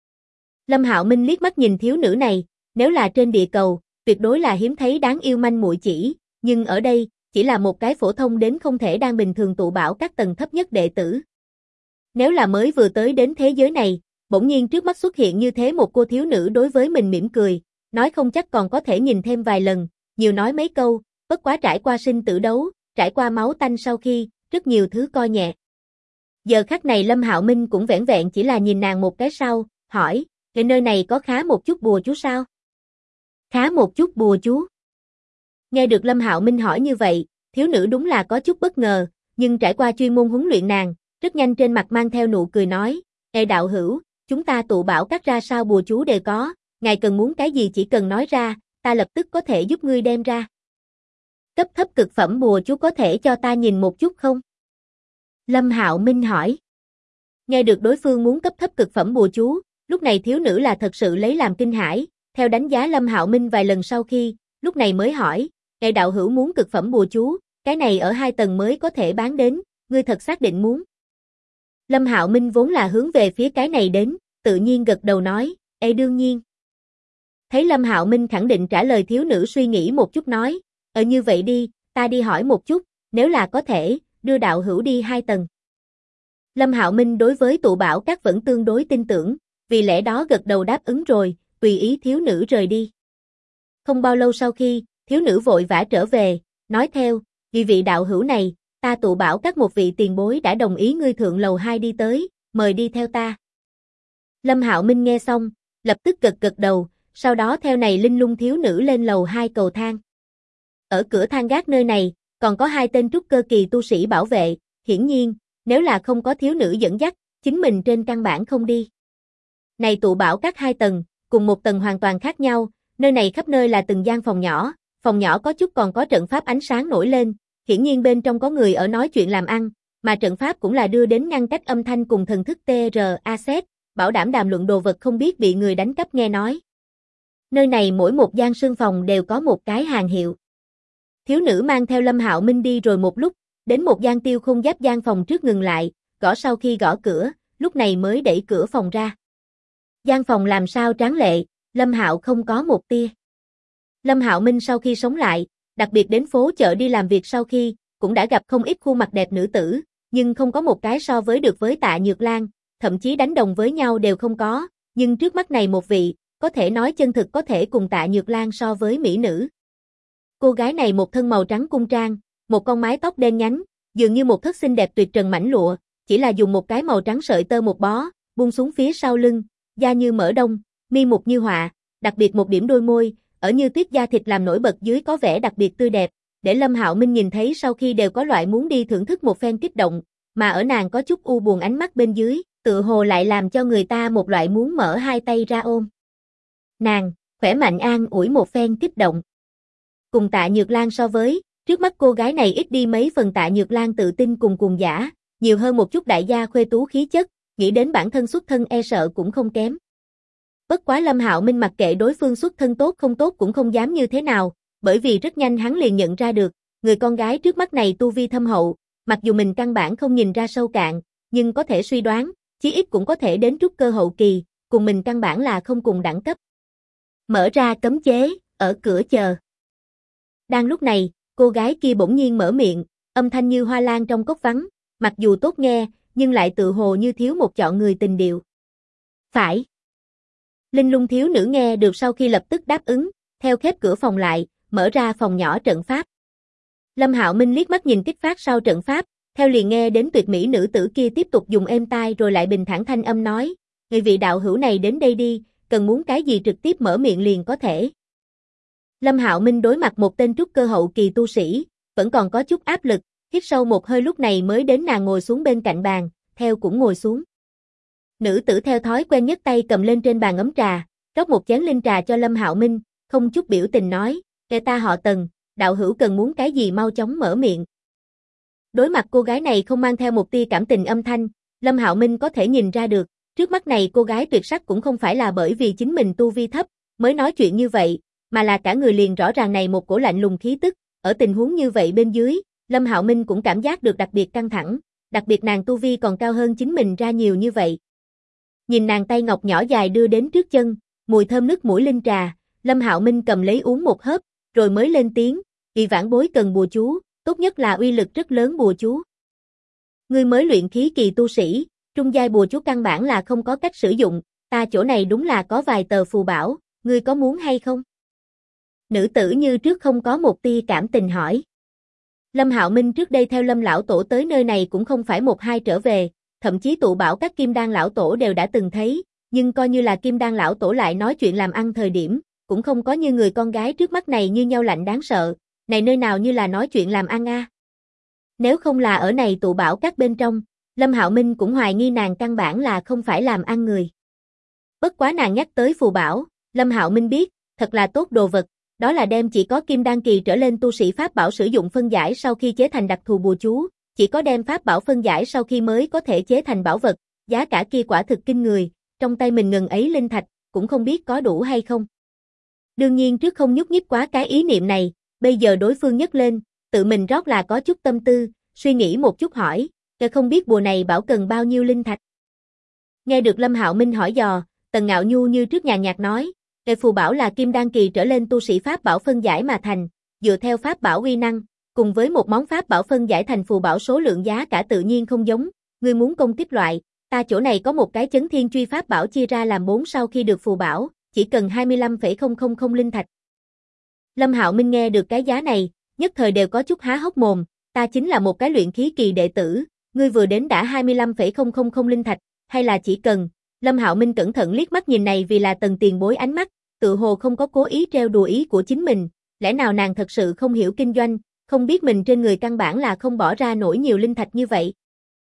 Lâm Hạo Minh liếc mắt nhìn thiếu nữ này, nếu là trên địa cầu, tuyệt đối là hiếm thấy đáng yêu manh muội chỉ, nhưng ở đây, chỉ là một cái phổ thông đến không thể đang bình thường tụ bảo các tầng thấp nhất đệ tử. Nếu là mới vừa tới đến thế giới này, bỗng nhiên trước mắt xuất hiện như thế một cô thiếu nữ đối với mình mỉm cười, nói không chắc còn có thể nhìn thêm vài lần, nhiều nói mấy câu, bất quá trải qua sinh tử đấu, trải qua máu tanh sau khi, rất nhiều thứ coi nhẹ. Giờ khắc này Lâm Hạo Minh cũng vẻn vẹn chỉ là nhìn nàng một cái sau, hỏi, cái nơi này có khá một chút bùa chú sao? Khá một chút bùa chú. Nghe được Lâm Hạo Minh hỏi như vậy, thiếu nữ đúng là có chút bất ngờ, nhưng trải qua chuyên môn huấn luyện nàng, rất nhanh trên mặt mang theo nụ cười nói, ê đạo hữu, chúng ta tụ bảo các ra sao bùa chú đều có, ngài cần muốn cái gì chỉ cần nói ra, ta lập tức có thể giúp ngươi đem ra. Cấp thấp cực phẩm bùa chú có thể cho ta nhìn một chút không? Lâm Hạo Minh hỏi. Nghe được đối phương muốn cấp thấp cực phẩm bùa chú, lúc này thiếu nữ là thật sự lấy làm kinh hãi, theo đánh giá Lâm Hạo Minh vài lần sau khi, lúc này mới hỏi, ngài đạo hữu muốn cực phẩm bùa chú, cái này ở 2 tầng mới có thể bán đến, ngươi thật xác định muốn. Lâm Hạo Minh vốn là hướng về phía cái này đến, tự nhiên gật đầu nói, ê đương nhiên. Thấy Lâm Hạo Minh khẳng định trả lời thiếu nữ suy nghĩ một chút nói, như vậy đi, ta đi hỏi một chút, nếu là có thể, đưa đạo hữu đi 2 tầng. Lâm Hạo Minh đối với tụ bảo các vẫn tương đối tin tưởng, vì lẽ đó gật đầu đáp ứng rồi, tùy ý thiếu nữ rời đi. Không bao lâu sau khi, thiếu nữ vội vã trở về, nói theo, vì vị đạo hữu này, ta tụ bảo các một vị tiền bối đã đồng ý ngươi thượng lầu 2 đi tới, mời đi theo ta. Lâm Hạo Minh nghe xong, lập tức gật đầu, sau đó theo này linh lung thiếu nữ lên lầu 2 cầu thang. Ở cửa thang gác nơi này, còn có 2 tên trúc cơ kỳ tu sĩ bảo vệ, hiển nhiên, nếu là không có thiếu nữ dẫn dắt, chính mình trên căn bản không đi. Này tụ bảo các 2 tầng, cùng một tầng hoàn toàn khác nhau, nơi này khắp nơi là từng gian phòng nhỏ có chút còn có trận pháp ánh sáng nổi lên, hiển nhiên bên trong có người ở nói chuyện làm ăn, mà trận pháp cũng là đưa đến ngăn cách âm thanh cùng thần thức TRAZ, bảo đảm đàm luận đồ vật không biết bị người đánh cắp nghe nói. Nơi này mỗi một gian sương phòng đều có một cái hàng hiệu. Thiếu nữ mang theo Lâm Hạo Minh đi rồi một lúc, đến một gian tiêu khung giáp gian phòng trước ngừng lại, gõ sau khi gõ cửa, lúc này mới đẩy cửa phòng ra. Gian phòng làm sao tráng lệ, Lâm Hạo không có một tia. Lâm Hạo Minh sau khi sống lại, đặc biệt đến phố chợ đi làm việc sau khi, cũng đã gặp không ít khuôn mặt đẹp nữ tử, nhưng không có một cái so với được với Tạ Nhược Lan, thậm chí đánh đồng với nhau đều không có, nhưng trước mắt này một vị, có thể nói chân thực có thể cùng Tạ Nhược Lan so với mỹ nữ. Cô gái này một thân màu trắng cung trang, một con mái tóc đen nhánh, dường như một thất xinh đẹp tuyệt trần mảnh lụa, chỉ là dùng một cái màu trắng sợi tơ một bó, buông xuống phía sau lưng, da như mỡ đông, mi mục như họa, đặc biệt một điểm đôi môi, ở như tuyết da thịt làm nổi bật dưới có vẻ đặc biệt tươi đẹp, để Lâm Hạo Minh nhìn thấy sau khi đều có loại muốn đi thưởng thức một phen kích động, mà ở nàng có chút u buồn ánh mắt bên dưới, tựa hồ lại làm cho người ta một loại muốn mở 2 tay ra ôm. Nàng, khỏe mạnh an ủi một phen kích động. Cùng Tạ Nhược Lan so với, trước mắt cô gái này ít đi mấy phần Tạ Nhược Lan tự tin cùng cuồng dã, nhiều hơn một chút đại gia khuê tú khí chất, nghĩ đến bản thân xuất thân e sợ cũng không kém. Bất quá Lâm Hạo Minh mặc kệ đối phương xuất thân tốt không tốt cũng không dám như thế nào, bởi vì rất nhanh hắn liền nhận ra được, người con gái trước mắt này tu vi thâm hậu, mặc dù mình căn bản không nhìn ra sâu cạn, nhưng có thể suy đoán, chí ít cũng có thể đến trúc cơ hậu kỳ, cùng mình căn bản là không cùng đẳng cấp. Mở ra cấm chế, ở cửa chờ. Đang lúc này, cô gái kia bỗng nhiên mở miệng, âm thanh như hoa lan trong cốc vắng, mặc dù tốt nghe, nhưng lại tự hồ như thiếu một chọn người tình điệu. Phải. Linh lung thiếu nữ nghe được sau khi lập tức đáp ứng, theo khép cửa phòng lại, mở ra phòng nhỏ trận pháp. Lâm Hạo Minh liếc mắt nhìn kích phát sau trận pháp, theo liền nghe đến tuyệt mỹ nữ tử kia tiếp tục dùng êm tai rồi lại bình thản thanh âm nói, người vị đạo hữu này đến đây đi, cần muốn cái gì trực tiếp mở miệng liền có thể. Lâm Hạo Minh đối mặt một tên trúc cơ hậu kỳ tu sĩ, vẫn còn có chút áp lực, hít sâu một hơi lúc này mới đến nàng ngồi xuống bên cạnh bàn, theo cũng ngồi xuống. Nữ tử theo thói quen nhất tay cầm lên trên bàn ấm trà, rót một chén linh trà cho Lâm Hạo Minh, không chút biểu tình nói, ta họ Tần, đạo hữu cần muốn cái gì mau chóng mở miệng. Đối mặt cô gái này không mang theo một tia cảm tình âm thanh, Lâm Hạo Minh có thể nhìn ra được, trước mắt này cô gái tuyệt sắc cũng không phải là bởi vì chính mình tu vi thấp, mới nói chuyện như vậy, mà là cả người liền rõ ràng này một cổ lạnh lùng khí tức, ở tình huống như vậy bên dưới, Lâm Hạo Minh cũng cảm giác được đặc biệt căng thẳng, đặc biệt nàng tu vi còn cao hơn chính mình ra nhiều như vậy. Nhìn nàng tay ngọc nhỏ dài đưa đến trước chân, mùi thơm nức mũi linh trà, Lâm Hạo Minh cầm lấy uống một hớp, rồi mới lên tiếng, "Vị vãn bối cần bùa chú, tốt nhất là uy lực rất lớn bùa chú. Ngươi mới luyện khí kỳ tu sĩ, trung giai bùa chú căn bản là không có cách sử dụng, ta chỗ này đúng là có vài tờ phù bảo, ngươi có muốn hay không?" Nữ tử như trước không có một tia cảm tình hỏi. Lâm Hạo Minh trước đây theo Lâm lão tổ tới nơi này cũng không phải một hai trở về, thậm chí tụ bảo các kim đan lão tổ đều đã từng thấy, nhưng coi như là kim đan lão tổ lại nói chuyện làm ăn thời điểm, cũng không có như người con gái trước mắt này như nhau lạnh đáng sợ, này nơi nào như là nói chuyện làm ăn a. Nếu không là ở này tụ bảo các bên trong, Lâm Hạo Minh cũng hoài nghi nàng căn bản là không phải làm ăn người. Bất quá nàng nhắc tới phù bảo, Lâm Hạo Minh biết, thật là tốt đồ vật, đó là đem chỉ có kim đan kỳ trở lên tu sĩ pháp bảo sử dụng phân giải sau khi chế thành đặc thù bùa chú, chỉ có đem pháp bảo phân giải sau khi mới có thể chế thành bảo vật, giá cả kia quả thực kinh người, trong tay mình ngần ấy linh thạch, cũng không biết có đủ hay không. Đương nhiên trước không nhúc nhích quá cái ý niệm này, bây giờ đối phương nhấc lên, tự mình rót là có chút tâm tư, suy nghĩ một chút hỏi, không biết bùa này bảo cần bao nhiêu linh thạch. Nghe được Lâm Hạo Minh hỏi dò, Tần Ngạo Nhu như trước nhàn nhạt nói, phù bảo là kim đan kỳ trở lên tu sĩ pháp bảo phân giải mà thành, dựa theo pháp bảo uy năng, cùng với một món pháp bảo phân giải thành phù bảo số lượng giá cả tự nhiên không giống, ngươi muốn công kích loại, ta chỗ này có một cái chấn thiên truy pháp bảo chia ra làm 4 sau khi được phù bảo, chỉ cần 25,000 linh thạch. Lâm Hạo Minh nghe được cái giá này, nhất thời đều có chút há hốc mồm, ta chính là một cái luyện khí kỳ đệ tử, ngươi vừa đến đã 25,000 linh thạch, hay là chỉ cần. Lâm Hạo Minh cẩn thận liếc mắt nhìn này vì là Tần tiền bối ánh mắt, tự hồ không có cố ý trêu đùa ý của chính mình, lẽ nào nàng thật sự không hiểu kinh doanh, không biết mình trên người căn bản là không bỏ ra nổi nhiều linh thạch như vậy.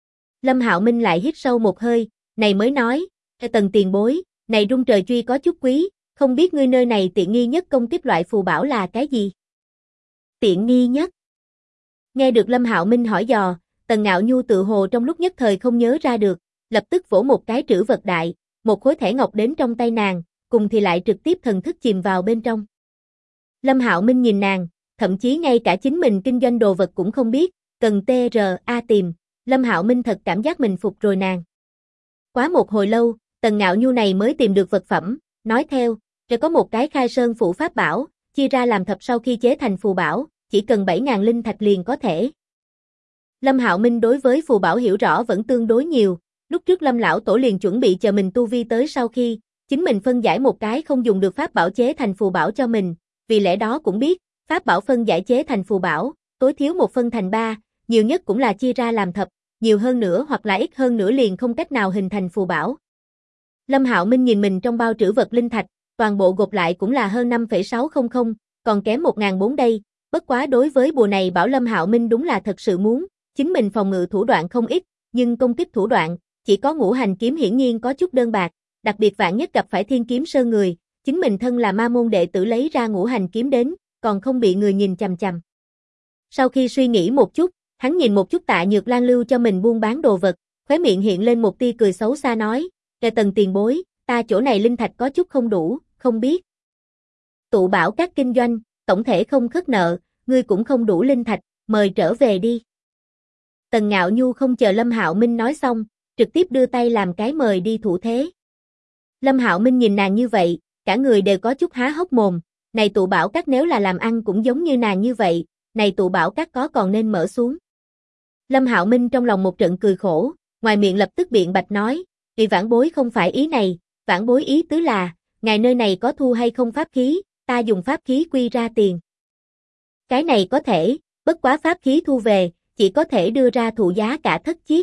Lâm Hạo Minh lại hít sâu một hơi, này mới nói, Tần tiền bối, này rung trời truy có chút quý, không biết ngươi nơi này tiện nghi nhất công kích loại phù bảo là cái gì? Tiện nghi nhất? Nghe được Lâm Hạo Minh hỏi dò, Tần Ngạo Nhu tự hồ trong lúc nhất thời không nhớ ra được, lập tức vỗ một cái trữ vật đại, một khối thẻ ngọc đến trong tay nàng, cùng thì lại trực tiếp thần thức chìm vào bên trong. Lâm Hạo Minh nhìn nàng, thậm chí ngay cả chính mình kinh doanh đồ vật cũng không biết, cần TRA tìm, Lâm Hạo Minh thật cảm giác mình phục rồi nàng. Quá một hồi lâu, Tần Ngạo Nhu này mới tìm được vật phẩm, nói theo, rồi có một cái khai sơn phụ pháp bảo, chia ra làm thập sau khi chế thành phù bảo, chỉ cần 7.000 linh thạch liền có thể. Lâm Hạo Minh đối với phù bảo hiểu rõ vẫn tương đối nhiều, lúc trước Lâm lão tổ liền chuẩn bị chờ mình tu vi tới sau khi, chính mình phân giải một cái không dùng được pháp bảo chế thành phù bảo cho mình, vì lẽ đó cũng biết, pháp bảo phân giải chế thành phù bảo, tối thiếu 1 phân thành 3, nhiều nhất cũng là chia ra làm thập, nhiều hơn nữa hoặc là ít hơn nữa liền không cách nào hình thành phù bảo. Lâm Hạo Minh nhìn mình trong bao trữ vật linh thạch, toàn bộ gộp lại cũng là hơn 5,600, còn kém 1.400 đây, bất quá đối với bùa này bảo Lâm Hạo Minh đúng là thật sự muốn, chính mình phòng ngự thủ đoạn không ít, nhưng công kích thủ đoạn, chỉ có ngũ hành kiếm hiển nhiên có chút đơn bạc, đặc biệt vạn nhất gặp phải Thiên Kiếm Sơn người, chính mình thân là ma môn đệ tử lấy ra ngũ hành kiếm đến, còn không bị người nhìn chằm chằm. Sau khi suy nghĩ một chút, hắn nhìn một chút Tạ Nhược Lan lưu cho mình buôn bán đồ vật, khóe miệng hiện lên một tia cười xấu xa nói, Tần tiền bối, ta chỗ này linh thạch có chút không đủ, không biết. Tụ bảo các kinh doanh, tổng thể không khất nợ, ngươi cũng không đủ linh thạch, mời trở về đi. Tần Ngạo Nhu không chờ Lâm Hạo Minh nói xong, trực tiếp đưa tay làm cái mời đi thủ thế. Lâm Hạo Minh nhìn nàng như vậy, cả người đều có chút há hốc mồm, này tụ bảo các nếu là làm ăn cũng giống như nàng như vậy, này tụ bảo các có còn nên mở xuống. Lâm Hạo Minh trong lòng một trận cười khổ, ngoài miệng lập tức biện bạch nói, vì vãn bối không phải ý này, vãn bối ý tứ là, ngài nơi này có thu hay không pháp khí, ta dùng pháp khí quy ra tiền. Cái này có thể, bất quá pháp khí thu về, chỉ có thể đưa ra thụ giá cả thất chiết.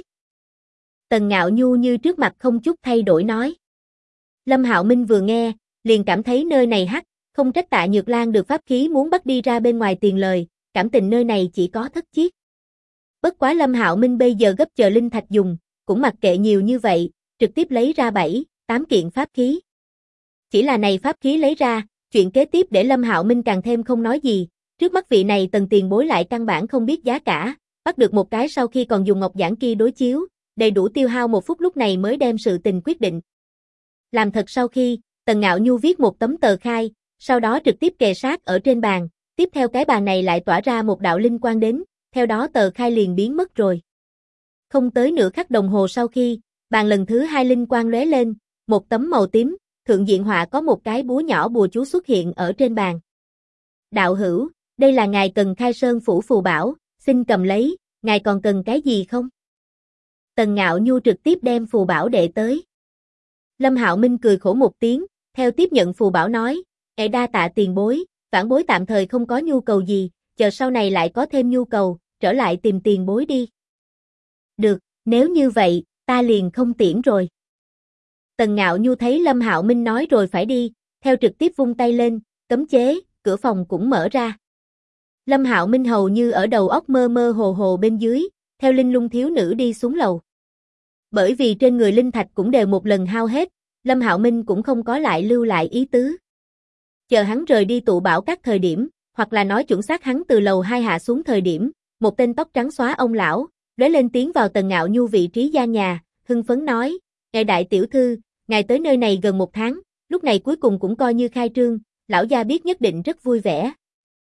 Tần Ngạo Nhu như trước mặt không chút thay đổi nói. Lâm Hạo Minh vừa nghe, liền cảm thấy nơi này hắc, không trách Tạ Nhược Lan được pháp khí muốn bắt đi ra bên ngoài tiền lời, cảm tình nơi này chỉ có thất chiết. Bất quá Lâm Hạo Minh bây giờ gấp chờ linh thạch dùng, cũng mặc kệ nhiều như vậy, trực tiếp lấy ra 7-8 kiện pháp khí. Chỉ là này pháp khí lấy ra, chuyện kế tiếp để Lâm Hạo Minh càng thêm không nói gì, trước mắt vị này Tần tiền bối lại căn bản không biết giá cả, bắt được một cái sau khi còn dùng ngọc giản kia đối chiếu, đầy đủ tiêu hao 1 phút lúc này mới đem sự tình quyết định. Làm thật sau khi, Tần Ngạo Nhu viết một tấm tờ khai, sau đó trực tiếp kề sát ở trên bàn, tiếp theo cái bàn này lại tỏa ra một đạo linh quang đến, theo đó tờ khai liền biến mất rồi. Không tới nửa khắc đồng hồ sau khi, bàn lần thứ 2 linh quang lóe lên, một tấm màu tím, thượng diện họa có một cái búa nhỏ bùa chú xuất hiện ở trên bàn. Đạo hữu, đây là ngài cần khai sơn phủ phù bảo, xin cầm lấy, ngài còn cần cái gì không? Tần Ngạo Nhu trực tiếp đem phù bảo đệ tới. Lâm Hạo Minh cười khổ một tiếng, theo tiếp nhận phù bảo nói, đa tạ tiền bối, vãn bối tạm thời không có nhu cầu gì, chờ sau này lại có thêm nhu cầu, trở lại tìm tiền bối đi. Được, nếu như vậy, ta liền không tiễn rồi. Tần Ngạo Nhu thấy Lâm Hạo Minh nói rồi phải đi, theo trực tiếp vung tay lên, cấm chế, cửa phòng cũng mở ra. Lâm Hạo Minh hầu như ở đầu óc mơ mơ hồ hồ bên dưới, theo Linh Lung thiếu nữ đi xuống lầu. Bởi vì trên người linh thạch cũng đều một lần hao hết, Lâm Hạo Minh cũng không có lại lưu lại ý tứ. Chờ hắn rời đi tụ bảo các thời điểm, hoặc là nói chuẩn xác hắn từ lầu 2 hạ xuống thời điểm, một tên tóc trắng xóa ông lão, lóe lên tiến vào Tần Ngạo Nhu vị trí gian nhà, hưng phấn nói, ngài đại tiểu thư, ngài tới nơi này gần 1 tháng, lúc này cuối cùng cũng coi như khai trương, lão gia biết nhất định rất vui vẻ.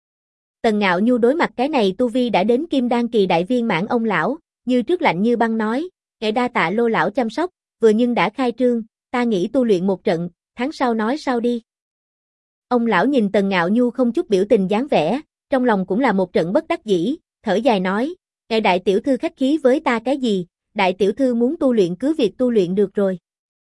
Tần Ngạo Nhu đối mặt cái này tu vi đã đến kim đan kỳ đại viên mãn ông lão, như trước lạnh như băng nói, ngài đa tạ Lô lão chăm sóc, vừa nhưng đã khai trương, ta nghĩ tu luyện một trận, tháng sau nói sau đi. Ông lão nhìn Tần Ngạo Nhu không chút biểu tình dáng vẻ, trong lòng cũng là một trận bất đắc dĩ, thở dài nói, ngài đại tiểu thư khách khí với ta cái gì, đại tiểu thư muốn tu luyện cứ việc tu luyện được rồi.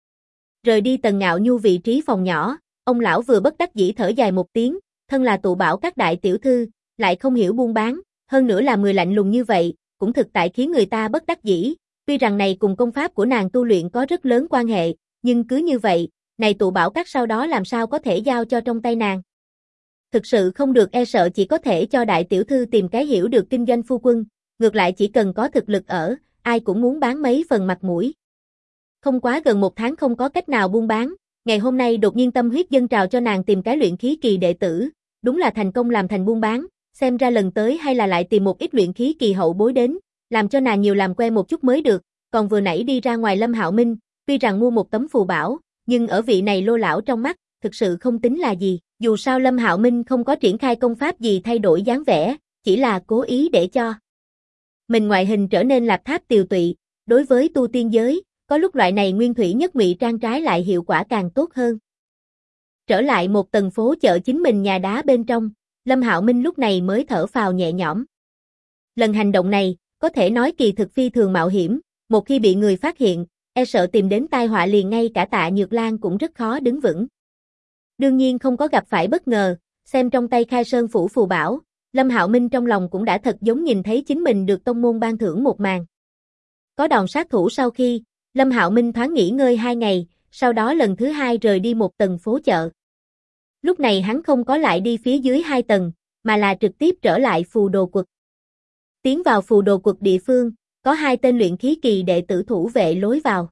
Rời đi Tần Ngạo Nhu vị trí phòng nhỏ, ông lão vừa bất đắc dĩ thở dài một tiếng, thân là tụ bảo các đại tiểu thư, lại không hiểu buôn bán, hơn nữa là người lạnh lùng như vậy, cũng thực tại khiến người ta bất đắc dĩ, tuy rằng này cùng công pháp của nàng tu luyện có rất lớn quan hệ, nhưng cứ như vậy, này tụ bảo các sau đó làm sao có thể giao cho trong tay nàng. Thực sự không được e sợ chỉ có thể cho đại tiểu thư tìm cái hiểu được kinh doanh phu quân, ngược lại chỉ cần có thực lực ở, ai cũng muốn bán mấy phần mặt mũi. Không quá gần 1 tháng không có cách nào buôn bán, ngày hôm nay đột nhiên tâm huyết dâng trào cho nàng tìm cái luyện khí kỳ đệ tử, đúng là thành công làm thành buôn bán, xem ra lần tới hay là lại tìm một ít luyện khí kỳ hậu bối đến, làm cho nàng nhiều làm quen một chút mới được, còn vừa nãy đi ra ngoài Lâm Hạo Minh, tuy rằng mua một tấm phù bảo, nhưng ở vị này Lô lão trong mắt, thực sự không tính là gì, dù sao Lâm Hạo Minh không có triển khai công pháp gì thay đổi dáng vẻ, chỉ là cố ý để cho mình ngoại hình trở nên lạp tháp tiều tụy, đối với tu tiên giới, có lúc loại này nguyên thủy nhất ngụy trang trái lại hiệu quả càng tốt hơn. Trở lại một tầng phố chợ chính mình nhà đá bên trong, Lâm Hạo Minh lúc này mới thở phào nhẹ nhõm. Lần hành động này, có thể nói kỳ thực phi thường mạo hiểm, một khi bị người phát hiện, e sợ tìm đến tai họa liền ngay cả Tạ Nhược Lan cũng rất khó đứng vững. Đương nhiên không có gặp phải bất ngờ, xem trong tay khai sơn phủ phù bảo, Lâm Hạo Minh trong lòng cũng đã thật giống nhìn thấy chính mình được tông môn ban thưởng một màn. Có đòn sát thủ sau khi, Lâm Hạo Minh thoáng nghỉ ngơi 2 ngày, sau đó lần thứ 2 rời đi một tầng phố chợ. Lúc này hắn không có lại đi phía dưới 2 tầng, mà là trực tiếp trở lại phù đồ quật. Tiến vào phù đồ quật địa phương, có 2 tên luyện khí kỳ đệ tử thủ vệ lối vào.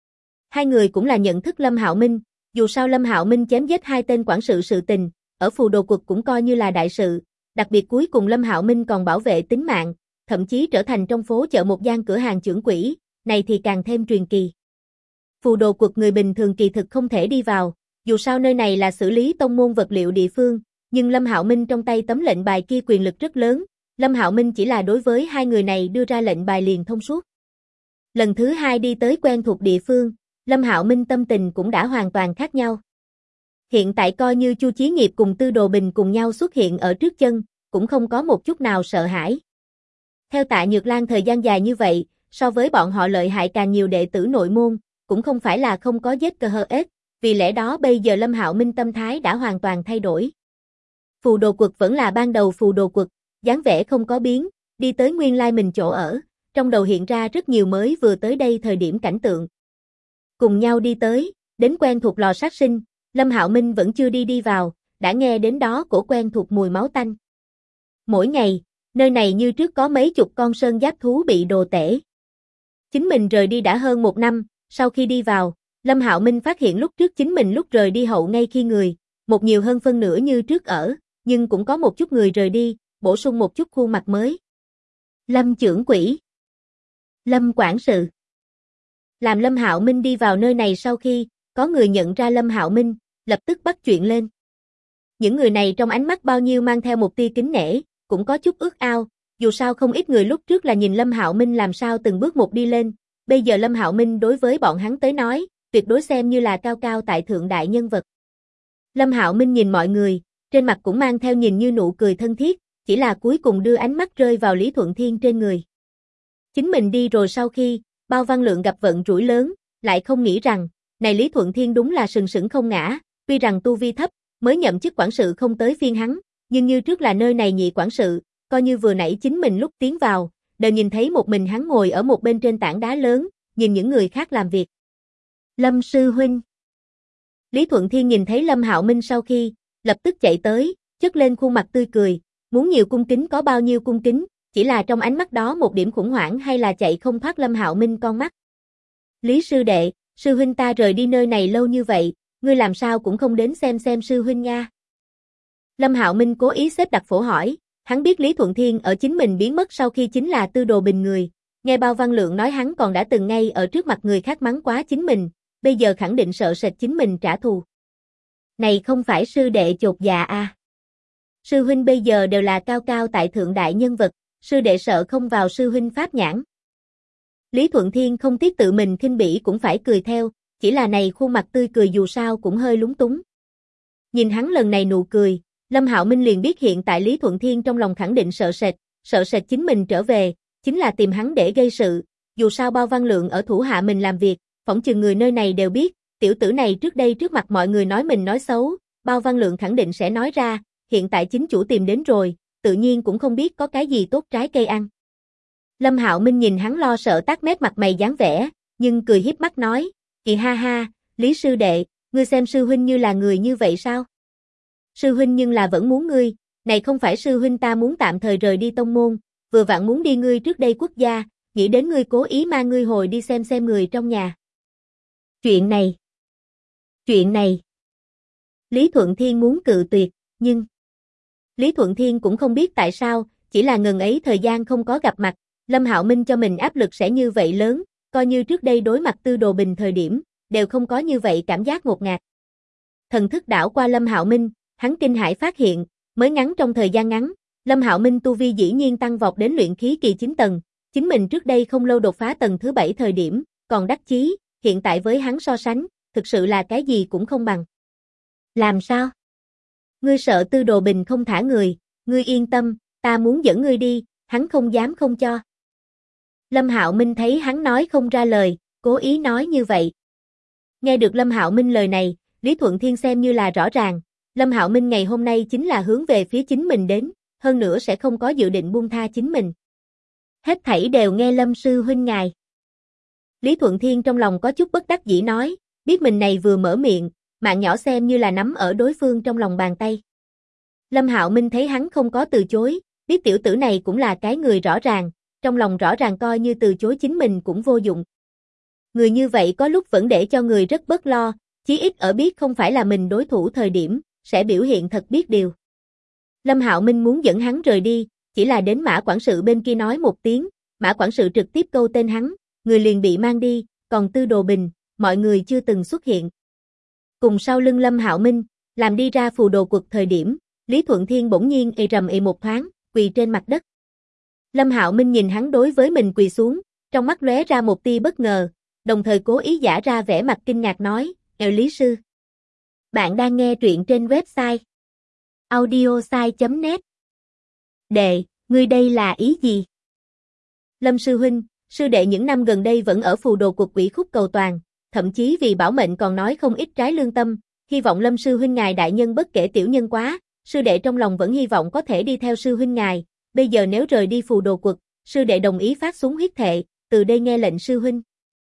2 người cũng là nhận thức Lâm Hạo Minh, dù sao Lâm Hạo Minh chém giết 2 tên quản sự tình, ở phù đồ quật cũng coi như là đại sự, đặc biệt cuối cùng Lâm Hạo Minh còn bảo vệ tính mạng, thậm chí trở thành trong phố chợ một gian cửa hàng chưởng quỹ, này thì càng thêm truyền kỳ. Phù đồ quật người bình thường kỳ thực không thể đi vào, dù sao nơi này là xử lý tông môn vật liệu địa phương, nhưng Lâm Hạo Minh trong tay tấm lệnh bài kia quyền lực rất lớn, Lâm Hạo Minh chỉ là đối với 2 người này đưa ra lệnh bài liền thông suốt. Lần thứ 2 đi tới quen thuộc địa phương, Lâm Hạo Minh tâm tình cũng đã hoàn toàn khác nhau. Hiện tại coi như Chu Chí Nghiệp cùng Tư Đồ Bình cùng nhau xuất hiện ở trước chân, cũng không có một chút nào sợ hãi. Theo Tạ Nhược Lan thời gian dài như vậy, so với bọn họ lợi hại càng nhiều đệ tử nội môn, cũng không phải là không có giết cơ hơ ếch, vì lẽ đó bây giờ Lâm Hạo Minh tâm thái đã hoàn toàn thay đổi. Phù đồ quật vẫn là ban đầu phù đồ quật, dáng vẻ không có biến, đi tới nguyên lai mình chỗ ở, trong đầu hiện ra rất nhiều mới vừa tới đây thời điểm cảnh tượng. Cùng nhau đi tới, đến quen thuộc lò sát sinh, Lâm Hạo Minh vẫn chưa đi vào, đã nghe đến đó cổ quen thuộc mùi máu tanh. Mỗi ngày, nơi này như trước có mấy chục con sơn giáp thú bị đồ tể. Chính mình rời đi đã hơn 1 năm, sau khi đi vào, Lâm Hạo Minh phát hiện lúc trước chính mình lúc rời đi hậu ngay khi người, một nhiều hơn phân nửa như trước ở, nhưng cũng có một chút người rời đi, bổ sung một chút khuôn mặt mới. Lâm trưởng quỹ, Lâm quản sự. Làm Lâm Hạo Minh đi vào nơi này sau khi, có người nhận ra Lâm Hạo Minh, lập tức bắt chuyện lên. Những người này trong ánh mắt bao nhiêu mang theo một tia kính nể, cũng có chút ước ao, dù sao không ít người lúc trước là nhìn Lâm Hạo Minh làm sao từng bước một đi lên, bây giờ Lâm Hạo Minh đối với bọn hắn tới nói, tuyệt đối xem như là cao cao tại thượng đại nhân vật. Lâm Hạo Minh nhìn mọi người, trên mặt cũng mang theo nhìn như nụ cười thân thiết, chỉ là cuối cùng đưa ánh mắt rơi vào Lý Thuận Thiên trên người. Chính mình đi rồi sau khi, Bao Văn Lượng gặp vận rủi lớn, lại không nghĩ rằng, này Lý Thuận Thiên đúng là sừng sững không ngã, tuy rằng tu vi thấp, mới nhậm chức quản sự không tới phiên hắn, nhưng như trước là nơi này nhị quản sự, coi như vừa nãy chính mình lúc tiến vào, đều nhìn thấy một mình hắn ngồi ở một bên trên tảng đá lớn, nhìn những người khác làm việc. Lâm sư huynh. Lý Thuận Thiên nhìn thấy Lâm Hạo Minh sau khi, lập tức chạy tới, chất lên khuôn mặt tươi cười, muốn nhiều cung kính có bao nhiêu cung kính, chỉ là trong ánh mắt đó một điểm khủng hoảng hay là chạy không thoát Lâm Hạo Minh con mắt. Lý sư đệ, sư huynh ta rời đi nơi này lâu như vậy, ngươi làm sao cũng không đến xem sư huynh nha. Lâm Hạo Minh cố ý xếp đặt phổ hỏi, hắn biết Lý Thuận Thiên ở chính mình biến mất sau khi chính là tư đồ bình người, nghe Bao Văn Lượng nói hắn còn đã từng ngay ở trước mặt người khác mắng quá chính mình, bây giờ khẳng định sợ sệt chính mình trả thù. Này không phải sư đệ chột dạ à. Sư huynh bây giờ đều là cao cao tại thượng đại nhân vật, sư đệ sợ không vào sư huynh pháp nhãn. Lý Thuận Thiên không tiếc tự mình khinh bỉ cũng phải cười theo, chỉ là này khuôn mặt tươi cười dù sao cũng hơi lúng túng. Nhìn hắn lần này nụ cười, Lâm Hạo Minh liền biết hiện tại Lý Thuận Thiên trong lòng khẳng định sợ sệt chính mình trở về, chính là tìm hắn để gây sự, dù sao Bao Văn Lượng ở thủ hạ mình làm việc, phỏng chừng người nơi này đều biết, tiểu tử này trước đây trước mặt mọi người nói mình nói xấu, Bao Văn Lượng khẳng định sẽ nói ra, hiện tại chính chủ tìm đến rồi, tự nhiên cũng không biết có cái gì tốt trái cây ăn. Lâm Hạo Minh nhìn hắn lo sợ tát mét mặt mày dáng vẻ, nhưng cười hiếp mắt nói, kỳ ha ha, Lý sư đệ, ngươi xem sư huynh như là người như vậy sao? Sư huynh nhưng là vẫn muốn ngươi, này không phải sư huynh ta muốn tạm thời rời đi tông môn, vừa vặn muốn đi ngươi trước đây quốc gia, nghĩ đến ngươi cố ý mang ngươi hồi đi xem người trong nhà. Chuyện này. Lý Thuận Thiên muốn cự tuyệt, nhưng Lý Thuận Thiên cũng không biết tại sao, chỉ là ngần ấy thời gian không có gặp mặt, Lâm Hạo Minh cho mình áp lực sẽ như vậy lớn, coi như trước đây đối mặt Tư Đồ Bình thời điểm, đều không có như vậy cảm giác ngột ngạt. Thần thức đảo qua Lâm Hạo Minh, hắn kinh hãi phát hiện, mới ngắn trong thời gian ngắn, Lâm Hạo Minh tu vi dĩ nhiên tăng vọt đến luyện khí kỳ 9 tầng, chính mình trước đây không lâu đột phá tầng thứ 7 thời điểm, còn đắc chí, hiện tại với hắn so sánh, thực sự là cái gì cũng không bằng. Làm sao? Ngươi sợ Tư Đồ Bình không thả người, ngươi yên tâm, ta muốn dẫn ngươi đi, hắn không dám không cho. Lâm Hạo Minh thấy hắn nói không ra lời, cố ý nói như vậy. Nghe được Lâm Hạo Minh lời này, Lý Thuận Thiên xem như là rõ ràng, Lâm Hạo Minh ngày hôm nay chính là hướng về phía chính mình đến, hơn nữa sẽ không có dự định buông tha chính mình. Hết thảy đều nghe Lâm sư huynh ngài. Lý Thuận Thiên trong lòng có chút bất đắc dĩ nói, biết mình này vừa mở miệng, mạng nhỏ xem như là nắm ở đối phương trong lòng bàn tay. Lâm Hạo Minh thấy hắn không có từ chối, biết tiểu tử này cũng là cái người rõ ràng, trong lòng rõ ràng coi như từ chối chính mình cũng vô dụng. Người như vậy có lúc vẫn để cho người rất bất lo, chí ít ở biết không phải là mình đối thủ thời điểm, sẽ biểu hiện thật biết điều. Lâm Hạo Minh muốn dẫn hắn rời đi, chỉ là đến Mã quản sự bên kia nói một tiếng, Mã quản sự trực tiếp câu tên hắn, người liền bị mang đi, còn Tư Đồ Bình, mọi người chưa từng xuất hiện. Cùng sau lưng Lâm Hạo Minh, làm đi ra phù đồ quật thời điểm, Lý Thuận Thiên bỗng nhiên rầm một thoáng, quỳ trên mặt đất. Lâm Hạo Minh nhìn hắn đối với mình quỳ xuống, trong mắt lóe ra một tia bất ngờ, đồng thời cố ý giả ra vẻ mặt kinh ngạc nói, Lý sư. Bạn đang nghe truyện trên website audiosai.net. Đệ, ngươi đây là ý gì? Lâm sư huynh, sư đệ những năm gần đây vẫn ở phù đồ cuộc ủy khúc cầu toàn, thậm chí vì bảo mệnh còn nói không ít trái lương tâm, hy vọng Lâm sư huynh ngài đại nhân bất kể tiểu nhân quá, sư đệ trong lòng vẫn hy vọng có thể đi theo sư huynh ngài, bây giờ nếu rời đi phù đồ quật, sư đệ đồng ý phát xuống huyết thệ, từ đây nghe lệnh sư huynh.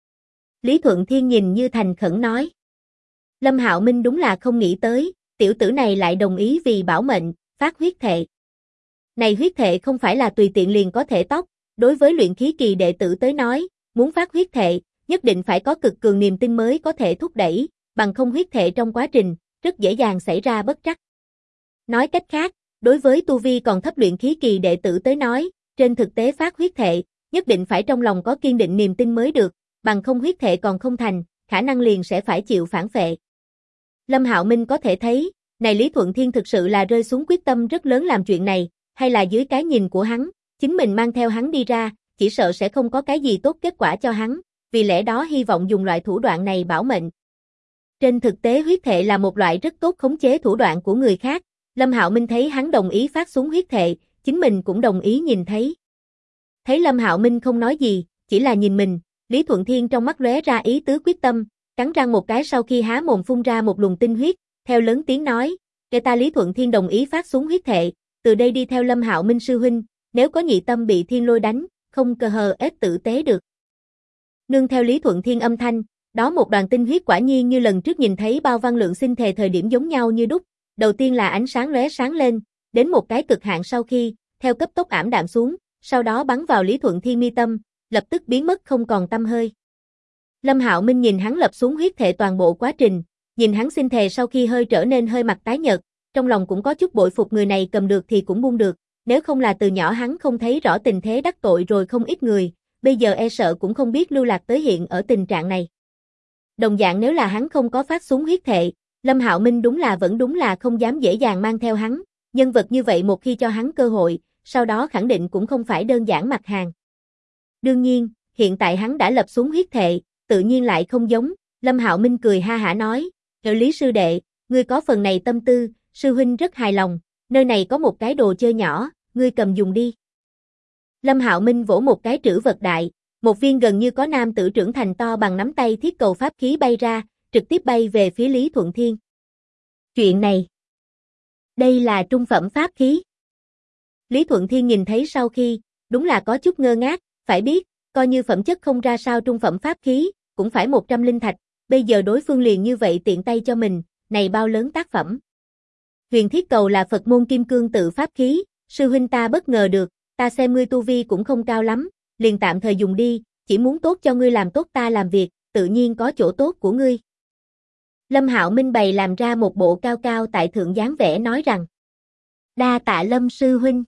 Lý Thuận Thiên nhìn như thành khẩn nói. Lâm Hạo Minh đúng là không nghĩ tới, tiểu tử này lại đồng ý vì bảo mệnh, phát huyết thệ. Này huyết thệ không phải là tùy tiện liền có thể tóc, đối với luyện khí kỳ đệ tử tới nói, muốn phát huyết thệ, nhất định phải có cực cường niềm tin mới có thể thúc đẩy, bằng không huyết thệ trong quá trình, rất dễ dàng xảy ra bất trắc. Nói cách khác, đối với tu vi còn thấp luyện khí kỳ đệ tử tới nói, trên thực tế phát huyết thệ, nhất định phải trong lòng có kiên định niềm tin mới được, bằng không huyết thệ còn không thành, khả năng liền sẽ phải chịu phản phệ. Lâm Hạo Minh có thể thấy, này Lý Thuận Thiên thực sự là rơi xuống quyết tâm rất lớn làm chuyện này, hay là dưới cái nhìn của hắn, Chính mình mang theo hắn đi ra, chỉ sợ sẽ không có cái gì tốt kết quả cho hắn, vì lẽ đó hy vọng dùng loại thủ đoạn này bảo mệnh. Trên thực tế huyết thệ là một loại rất tốt khống chế thủ đoạn của người khác, Lâm Hạo Minh thấy hắn đồng ý phát xuống huyết thệ, chính mình cũng đồng ý nhìn thấy. Thấy Lâm Hạo Minh không nói gì, chỉ là nhìn mình, Lý Thuận Thiên trong mắt lóe ra ý tứ quyết tâm, cắn răng một cái sau khi há mồm phun ra một luồng tinh huyết, theo lớn tiếng nói, "Kẻ ta Lý Thuận Thiên đồng ý phát xuống huyết thệ, từ đây đi theo Lâm Hạo Minh sư huynh, nếu có nhị tâm bị thiên lôi đánh, không cơ hờ ết tử tế được." Nương theo Lý Thuận Thiên âm thanh, đó một đoàn tinh huyết quả nhiên như lần trước nhìn thấy bao văn lượng sinh thề thời điểm giống nhau như đúc, đầu tiên là ánh sáng lóe sáng lên, đến một cái cực hạn sau khi, theo cấp tốc ảm đạm xuống, sau đó bắn vào Lý Thuận Thiên mi tâm, lập tức biến mất không còn tăm hơi. Lâm Hạo Minh nhìn hắn lập xuống huyết thệ toàn bộ quá trình, nhìn hắn sinh thề sau khi hơi trở nên hơi mặt tái nhợt, trong lòng cũng có chút bội phục người này cầm được thì cũng buông được, nếu không là từ nhỏ hắn không thấy rõ tình thế đắc tội rồi không ít người, bây giờ e sợ cũng không biết lưu lạc tới hiện ở tình trạng này. Đồng dạng nếu là hắn không có phát xuống huyết thệ, Lâm Hạo Minh vẫn đúng là không dám dễ dàng mang theo hắn, nhân vật như vậy một khi cho hắn cơ hội, sau đó khẳng định cũng không phải đơn giản mặt hàng. Đương nhiên, hiện tại hắn đã lập xuống huyết thệ, tự nhiên lại không giống, Lâm Hạo Minh cười ha hả nói, Lý sư đệ, ngươi có phần này tâm tư, sư huynh rất hài lòng, nơi này có một cái đồ chơi nhỏ, ngươi cầm dùng đi. Lâm Hạo Minh vỗ một cái trữ vật đại, một viên gần như có nam tử trưởng thành to bằng nắm tay thiết cầu pháp khí bay ra, trực tiếp bay về phía Lý Thuận Thiên. Chuyện này, đây là trung phẩm pháp khí. Lý Thuận Thiên nhìn thấy sau khi, đúng là có chút ngơ ngác, phải biết, coi như phẩm chất không ra sao trung phẩm pháp khí, cũng phải 100 linh thạch, bây giờ đối phương liền như vậy tiện tay cho mình, này bao lớn tác phẩm. Huyền thiết cầu là Phật môn kim cương tự pháp khí, sư huynh ta bất ngờ được, ta xem ngươi tu vi cũng không cao lắm, liền tạm thời dùng đi, chỉ muốn tốt cho ngươi làm tốt ta làm việc, tự nhiên có chỗ tốt của ngươi. Lâm Hạo Minh bày làm ra một bộ cao cao tại thượng dáng vẻ nói rằng, đa tạ Lâm sư huynh.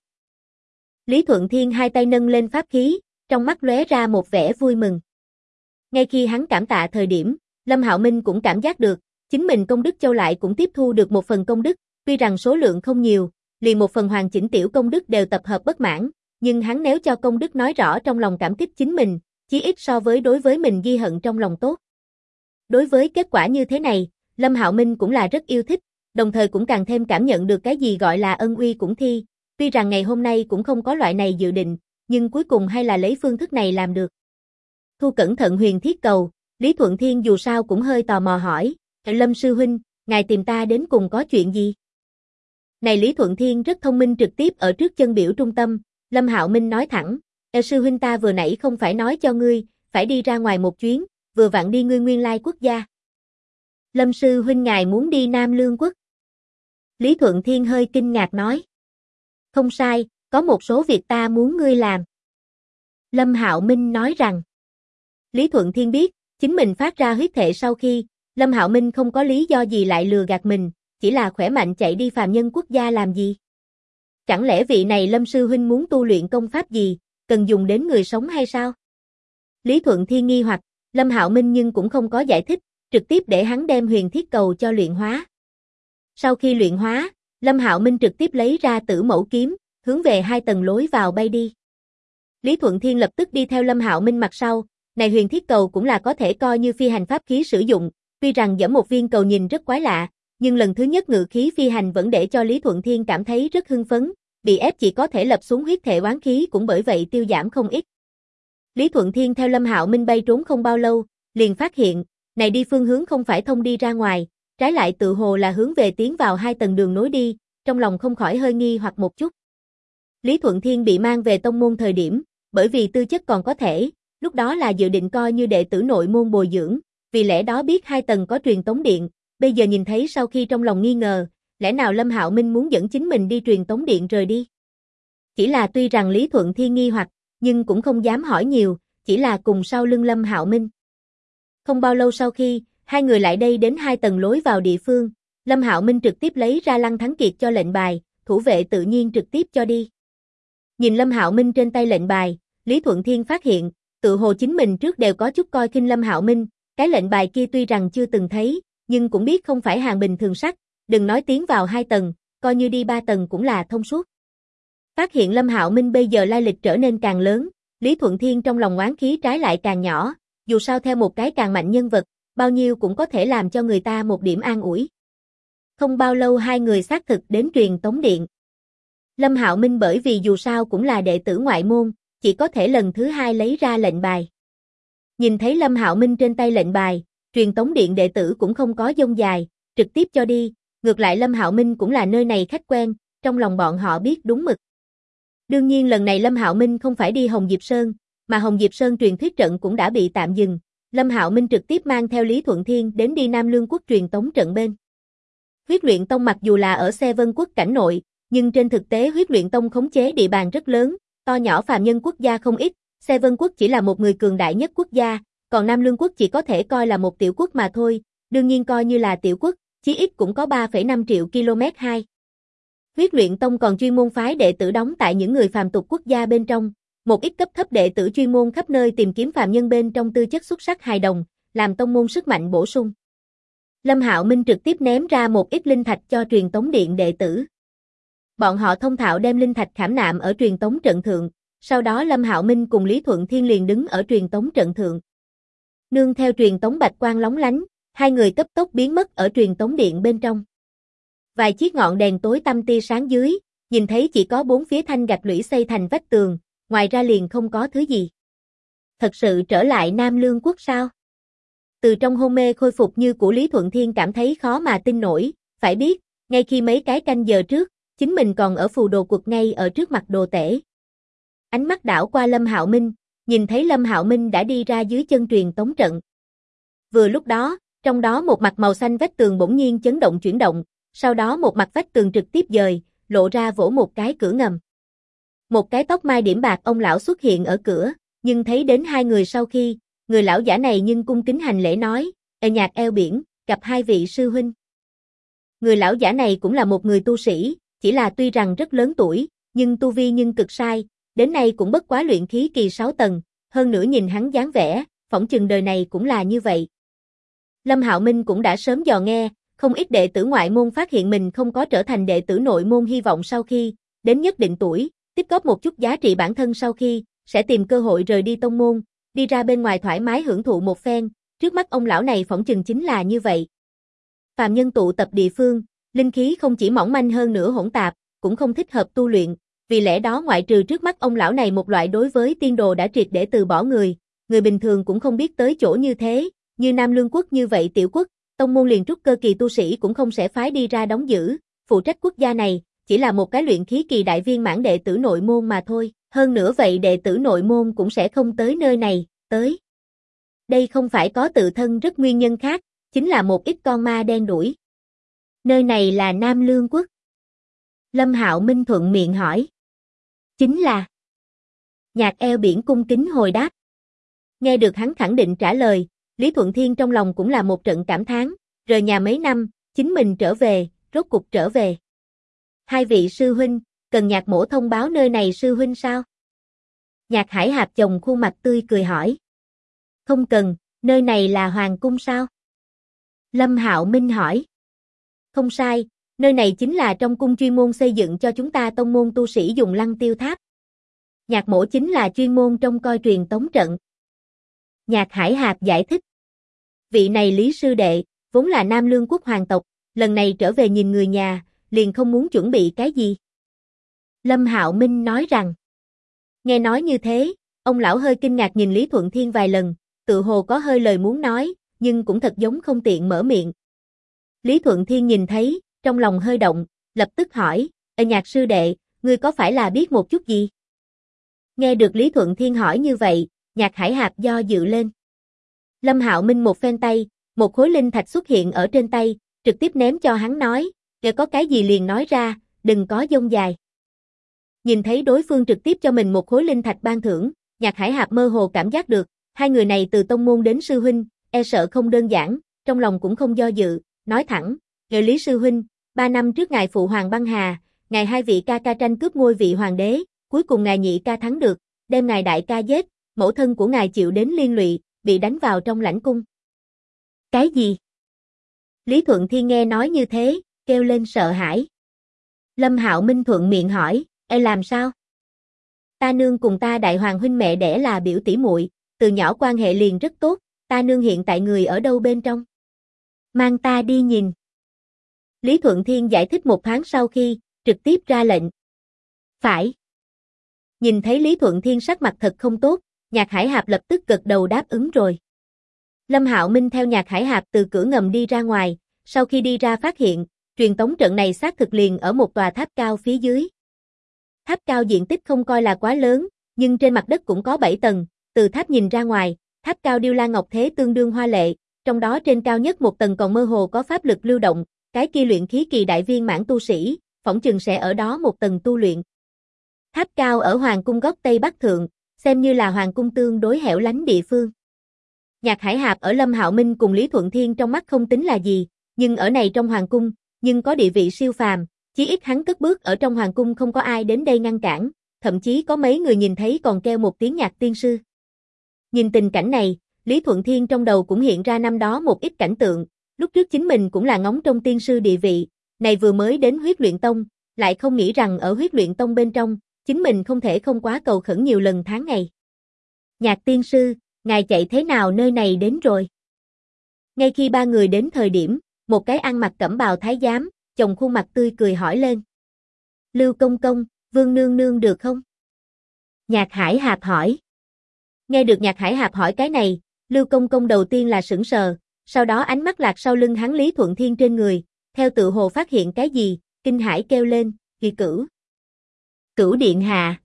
Lý Thuận Thiên hai tay nâng lên pháp khí, trong mắt lóe ra một vẻ vui mừng. Ngay khi hắn cảm tạ thời điểm, Lâm Hạo Minh cũng cảm giác được, chính mình công đức châu lại cũng tiếp thu được một phần công đức, tuy rằng số lượng không nhiều, liền một phần hoàn chỉnh tiểu công đức đều tập hợp bất mãn, nhưng hắn nếu cho công đức nói rõ trong lòng cảm kích chính mình, chí ít so với đối với mình ghi hận trong lòng tốt. Đối với kết quả như thế này, Lâm Hạo Minh cũng là rất yêu thích, đồng thời cũng càng thêm cảm nhận được cái gì gọi là ân uy cũng thi, tuy rằng ngày hôm nay cũng không có loại này dự định, nhưng cuối cùng hay là lấy phương thức này làm được. Thu cẩn thận huyền thiết cầu, Lý Thuận Thiên dù sao cũng hơi tò mò hỏi, Lâm sư huynh, ngài tìm ta đến cùng có chuyện gì? Này Lý Thuận Thiên rất thông minh trực tiếp ở trước chân biểu trung tâm, Lâm Hạo Minh nói thẳng, sư huynh ta vừa nãy không phải nói cho ngươi, phải đi ra ngoài một chuyến, vừa vặn đi ngươi nguyên lai quốc gia. Lâm sư huynh ngài muốn đi Nam Lương quốc. Lý Thuận Thiên hơi kinh ngạc nói. Không sai, có một số việc ta muốn ngươi làm. Lâm Hạo Minh nói rằng. Lý Thuận Thiên biết, chính mình phát ra huyết thệ sau khi, Lâm Hạo Minh không có lý do gì lại lừa gạt mình, chỉ là khỏe mạnh chạy đi phàm nhân quốc gia làm gì? Chẳng lẽ vị này Lâm sư huynh muốn tu luyện công pháp gì, cần dùng đến người sống hay sao? Lý Thuận Thiên nghi hoặc, Lâm Hạo Minh nhưng cũng không có giải thích, trực tiếp để hắn đem huyền thiết cầu cho luyện hóa. Sau khi luyện hóa, Lâm Hạo Minh trực tiếp lấy ra Tử Mẫu kiếm, hướng về 2 tầng lối vào bay đi. Lý Thuận Thiên lập tức đi theo Lâm Hạo Minh mặt sau, này huyền thiết cầu cũng là có thể coi như phi hành pháp khí sử dụng, tuy rằng giẫm một viên cầu nhìn rất quái lạ, nhưng lần thứ nhất ngự khí phi hành vẫn để cho Lý Thuận Thiên cảm thấy rất hưng phấn, bị ép chỉ có thể lập xuống huyết thệ oán khí cũng bởi vậy tiêu giảm không ít. Lý Thuận Thiên theo Lâm Hạo Minh bay trốn không bao lâu, liền phát hiện, này đi phương hướng không phải thông đi ra ngoài, trái lại tự hồ là hướng về tiến vào 2 tầng đường nối đi, trong lòng không khỏi hơi nghi hoặc một chút. Lý Thuận Thiên bị mang về tông môn thời điểm, bởi vì tư chất còn có thể, lúc đó là dự định coi như đệ tử nội môn bồi dưỡng, vì lẽ đó biết 2 tầng có truyền tống điện, bây giờ nhìn thấy sau khi trong lòng nghi ngờ, lẽ nào Lâm Hạo Minh muốn dẫn chính mình đi truyền tống điện rời đi. Chỉ là tuy rằng Lý Thuận Thiên nghi hoặc, nhưng cũng không dám hỏi nhiều, chỉ là cùng sau lưng Lâm Hạo Minh. Không bao lâu sau khi, hai người lại đây đến 2 tầng lối vào địa phương, Lâm Hạo Minh trực tiếp lấy ra Lăng Thắng Kiệt cho lệnh bài, thủ vệ tự nhiên trực tiếp cho đi. Nhìn Lâm Hạo Minh trên tay lệnh bài, Lý Thuận Thiên phát hiện, tự hồ chính mình trước đều có chút coi khinh Lâm Hạo Minh, cái lệnh bài kia tuy rằng chưa từng thấy, nhưng cũng biết không phải hàng bình thường sắc, đừng nói tiến vào 2 tầng, coi như đi 3 tầng cũng là thông suốt. Phát hiện Lâm Hạo Minh bây giờ lai lịch trở nên càng lớn, Lý Thuận Thiên trong lòng oán khí trái lại càng nhỏ, dù sao theo một cái càng mạnh nhân vật, bao nhiêu cũng có thể làm cho người ta một điểm an ủi. Không bao lâu hai người xác thực đến Truyền Tống Điện. Lâm Hạo Minh bởi vì dù sao cũng là đệ tử ngoại môn, chỉ có thể lần thứ hai lấy ra lệnh bài. Nhìn thấy Lâm Hạo Minh trên tay lệnh bài, Truyền Tống Điện đệ tử cũng không có dông dài, trực tiếp cho đi, ngược lại Lâm Hạo Minh cũng là nơi này khách quen, trong lòng bọn họ biết đúng mực. Đương nhiên lần này Lâm Hạo Minh không phải đi Hồng Diệp Sơn, mà Hồng Diệp Sơn truyền thuyết trận cũng đã bị tạm dừng, Lâm Hạo Minh trực tiếp mang theo Lý Thuận Thiên đến đi Nam Lương Quốc truyền tống trận bên. Huyết Luyện Tông mặc dù là ở Xe Vân Quốc cảnh nội, nhưng trên thực tế Huyết Luyện Tông khống chế địa bàn rất lớn, to nhỏ phàm nhân quốc gia không ít, Xe Vân Quốc chỉ là một người cường đại nhất quốc gia, còn Nam Lương Quốc chỉ có thể coi là một tiểu quốc mà thôi, đương nhiên coi như là tiểu quốc, chí ít cũng có 3,5 triệu km2. Huyết Luyện Tông còn chuyên môn phái đệ tử đóng tại những người phàm tục quốc gia bên trong, một ít cấp thấp đệ tử chuyên môn khắp nơi tìm kiếm phàm nhân bên trong tư chất xuất sắc hài đồng, làm tông môn sức mạnh bổ sung. Lâm Hạo Minh trực tiếp ném ra một ít linh thạch cho Truyền Tống Điện đệ tử. Bọn họ thông thạo đem linh thạch khảm nạm ở truyền tống trận thượng, sau đó Lâm Hạo Minh cùng Lý Thuận Thiên liền đứng ở truyền tống trận thượng. Nương theo truyền tống bạch quang lóng lánh, hai người cấp tốc biến mất ở truyền tống điện bên trong. Vài chiếc ngọn đèn tối tăm tia sáng dưới, nhìn thấy chỉ có 4 phía thanh gạch lũy xây thành vách tường, ngoài ra liền không có thứ gì. Thật sự trở lại Nam Lương Quốc sao? Từ trong hôn mê khôi phục như của Lý Thuận Thiên cảm thấy khó mà tin nổi, phải biết, ngay khi mấy cái canh giờ trước, chính mình còn ở phù đồ quật ngay ở trước mặt đồ tể. Ánh mắt đảo qua Lâm Hạo Minh, nhìn thấy Lâm Hạo Minh đã đi ra dưới chân truyền tống trận. Vừa lúc đó, trong đó một mặt màu xanh vách tường bỗng nhiên chấn động chuyển động, sau đó một mặt vách tường trực tiếp dời, lộ ra vỗ một cái cửa ngầm. Một cái tóc mai điểm bạc ông lão xuất hiện ở cửa, nhưng thấy đến hai người sau khi, người lão giả này nhưng cung kính hành lễ nói, Nhạc eo biển, gặp hai vị sư huynh. Người lão giả này cũng là một người tu sĩ, chỉ là tuy rằng rất lớn tuổi, nhưng tu vi nhưng cực sai, đến nay cũng bất quá luyện khí kỳ 6 tầng, hơn nữa nhìn hắn dáng vẻ, phỏng chừng đời này cũng là như vậy. Lâm Hạo Minh cũng đã sớm dò nghe, không ít đệ tử ngoại môn phát hiện mình không có trở thành đệ tử nội môn hy vọng sau khi, đến nhất định tuổi, tích góp một chút giá trị bản thân sau khi, sẽ tìm cơ hội rời đi tông môn, đi ra bên ngoài thoải mái hưởng thụ một phen, trước mắt ông lão này phỏng chừng chính là như vậy. Phàm nhân tụ tập địa phương, linh khí không chỉ mỏng manh hơn nữa hỗn tạp, cũng không thích hợp tu luyện, vì lẽ đó ngoại trừ trước mắt ông lão này một loại đối với tiên đồ đã triệt để từ bỏ người bình thường cũng không biết tới chỗ như thế, như Nam Lương Quốc như vậy tiểu quốc, tông môn liền trúc cơ kỳ tu sĩ cũng không sẽ phái đi ra đóng giữ, phụ trách quốc gia này, chỉ là một cái luyện khí kỳ đại viên mãn đệ tử nội môn mà thôi, hơn nữa vậy đệ tử nội môn cũng sẽ không tới nơi này, tới. Đây không phải có tự thân rất nguyên nhân khác, chính là một ít con ma đen đuổi. Nơi này là Nam Lương Quốc. Lâm Hạo Minh thuận miệng hỏi. Chính là. Nhạc eo biển cung kính hồi đáp. Nghe được hắn khẳng định trả lời, Lý Thuận Thiên trong lòng cũng là một trận cảm thán, rời nhà mấy năm, chính mình trở về, rốt cục trở về. Hai vị sư huynh, cần Nhạc mỗ thông báo nơi này sư huynh sao? Nhạc Hải Hạp chồng khuôn mặt tươi cười hỏi. Không cần, nơi này là hoàng cung sao? Lâm Hạo Minh hỏi. Không sai, nơi này chính là trong cung chuyên môn xây dựng cho chúng ta tông môn tu sĩ dùng Lăng Tiêu Tháp. Nhạc mỗ chính là chuyên môn trông coi truyền tống trận. Nhạc Hải Hạp giải thích. Vị này Lý sư đệ, vốn là Nam Lương Quốc hoàng tộc, lần này trở về nhìn người nhà, liền không muốn chuẩn bị cái gì. Lâm Hạo Minh nói rằng. Nghe nói như thế, ông lão hơi kinh ngạc nhìn Lý Thuận Thiên vài lần, tự hồ có hơi lời muốn nói, nhưng cũng thật giống không tiện mở miệng. Lý Thuận Thiên nhìn thấy, trong lòng hơi động, lập tức hỏi, Nhạc sư đệ, ngươi có phải là biết một chút gì? Nghe được Lý Thuận Thiên hỏi như vậy, Nhạc Hải Hạp do dự lên. Lâm Hạo Minh một phen tay, một khối linh thạch xuất hiện ở trên tay, trực tiếp ném cho hắn nói, nếu có cái gì liền nói ra, đừng có dông dài. Nhìn thấy đối phương trực tiếp cho mình một khối linh thạch ban thưởng, Nhạc Hải Hạp mơ hồ cảm giác được, hai người này từ tông môn đến sư huynh, e sợ không đơn giản, trong lòng cũng không do dự, nói thẳng, "Ngài Lý sư huynh, 3 năm trước ngài phụ hoàng băng hà, ngài hai vị ca ca tranh cướp ngôi vị hoàng đế, cuối cùng ngài nhị ca thắng được, đem ngài đại ca giết, mẫu thân của ngài chịu đến liên lụy, bị đánh vào trong lãnh cung." Cái gì? Lý Thuận Thiên nghe nói như thế, kêu lên sợ hãi. Lâm Hạo Minh thuận miệng hỏi, Làm sao? Ta nương cùng ta đại hoàng huynh mẹ đẻ là biểu tỷ muội, từ nhỏ quan hệ liền rất tốt, ta nương hiện tại người ở đâu bên trong? Mang ta đi nhìn. Lý Thuận Thiên giải thích một thoáng sau khi, trực tiếp ra lệnh. Phải. Nhìn thấy Lý Thuận Thiên sắc mặt thật không tốt, Nhạc Hải Hạp lập tức gật đầu đáp ứng rồi. Lâm Hạo Minh theo Nhạc Hải Hạp từ cửa ngầm đi ra ngoài, sau khi đi ra phát hiện, truyền tống trận này xác thực liền ở một tòa tháp cao phía dưới. Tháp cao diện tích không coi là quá lớn, nhưng trên mặt đất cũng có 7 tầng, từ tháp nhìn ra ngoài, tháp cao điêu la ngọc thế tương đương hoa lệ, trong đó trên cao nhất một tầng còn mơ hồ có pháp lực lưu động, cái kia luyện khí kỳ đại viên mãn tu sĩ, phỏng chừng sẽ ở đó một tầng tu luyện. Tháp cao ở Hoàng cung góc Tây Bắc Thượng, xem như là Hoàng cung tương đối hẻo lánh địa phương. Nhạc Hải Hạp ở Lâm Hạo Minh cùng Lý Thuận Thiên trong mắt không tính là gì, nhưng ở này trong Hoàng cung, nhưng có địa vị siêu phàm, chí ít hắn cất bước ở trong Hoàng cung không có ai đến đây ngăn cản, thậm chí có mấy người nhìn thấy còn kêu một tiếng Nhạc tiên sư. Nhìn tình cảnh này, Lý Thuận Thiên trong đầu cũng hiện ra năm đó một ít cảnh tượng, lúc trước chính mình cũng là ngóng trong tiên sư địa vị, này vừa mới đến Huyết Luyện Tông, lại không nghĩ rằng ở Huyết Luyện Tông bên trong, chính mình không thể không quá cầu khẩn nhiều lần tháng ngày. Nhạc tiên sư, ngài chạy thế nào nơi này đến rồi? Ngay khi ba người đến thời điểm, một cái ăn mặc cẩm bào thái giám, chồng khuôn mặt tươi cười hỏi lên. Lưu công công, Vương nương nương được không? Nhạc Hải Hạp hỏi. Nghe được Nhạc Hải Hạp hỏi cái này, Lưu công công đầu tiên là sững sờ, sau đó ánh mắt lạc sau lưng hắn Lý Thuận Thiên trên người, theo tự hồ phát hiện cái gì, kinh hãi kêu lên, Kỳ Cửu. Cửu điện hạ,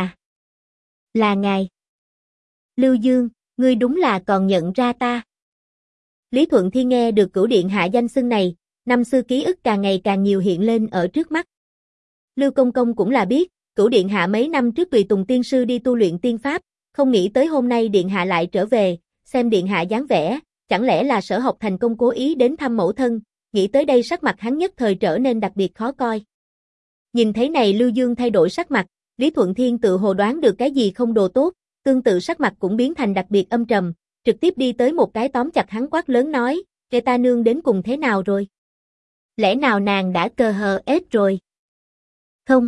là ngài. Lưu Dương, ngươi đúng là còn nhận ra ta. Lý Thuận Thiên nghe được Cửu điện hạ danh xưng này, năm xưa ký ức càng ngày càng nhiều hiện lên ở trước mắt. Lưu công công cũng là biết, Cửu điện hạ mấy năm trước tùy tùng tiên sư đi tu luyện tiên pháp, không nghĩ tới hôm nay điện hạ lại trở về, xem điện hạ dáng vẻ, chẳng lẽ là Sở Học thành công cố ý đến thăm mẫu thân, nghĩ tới đây sắc mặt hắn nhất thời trở nên đặc biệt khó coi. Nhìn thấy này Lưu Dương thay đổi sắc mặt, Lý Thuận Thiên tự hồ đoán được cái gì không đồ tốt, tương tự sắc mặt cũng biến thành đặc biệt âm trầm, trực tiếp đi tới một cái tóm chặt hắn quát lớn nói, kệ ta nương đến cùng thế nào rồi? Lẽ nào nàng đã cờ hờ ết rồi? Không.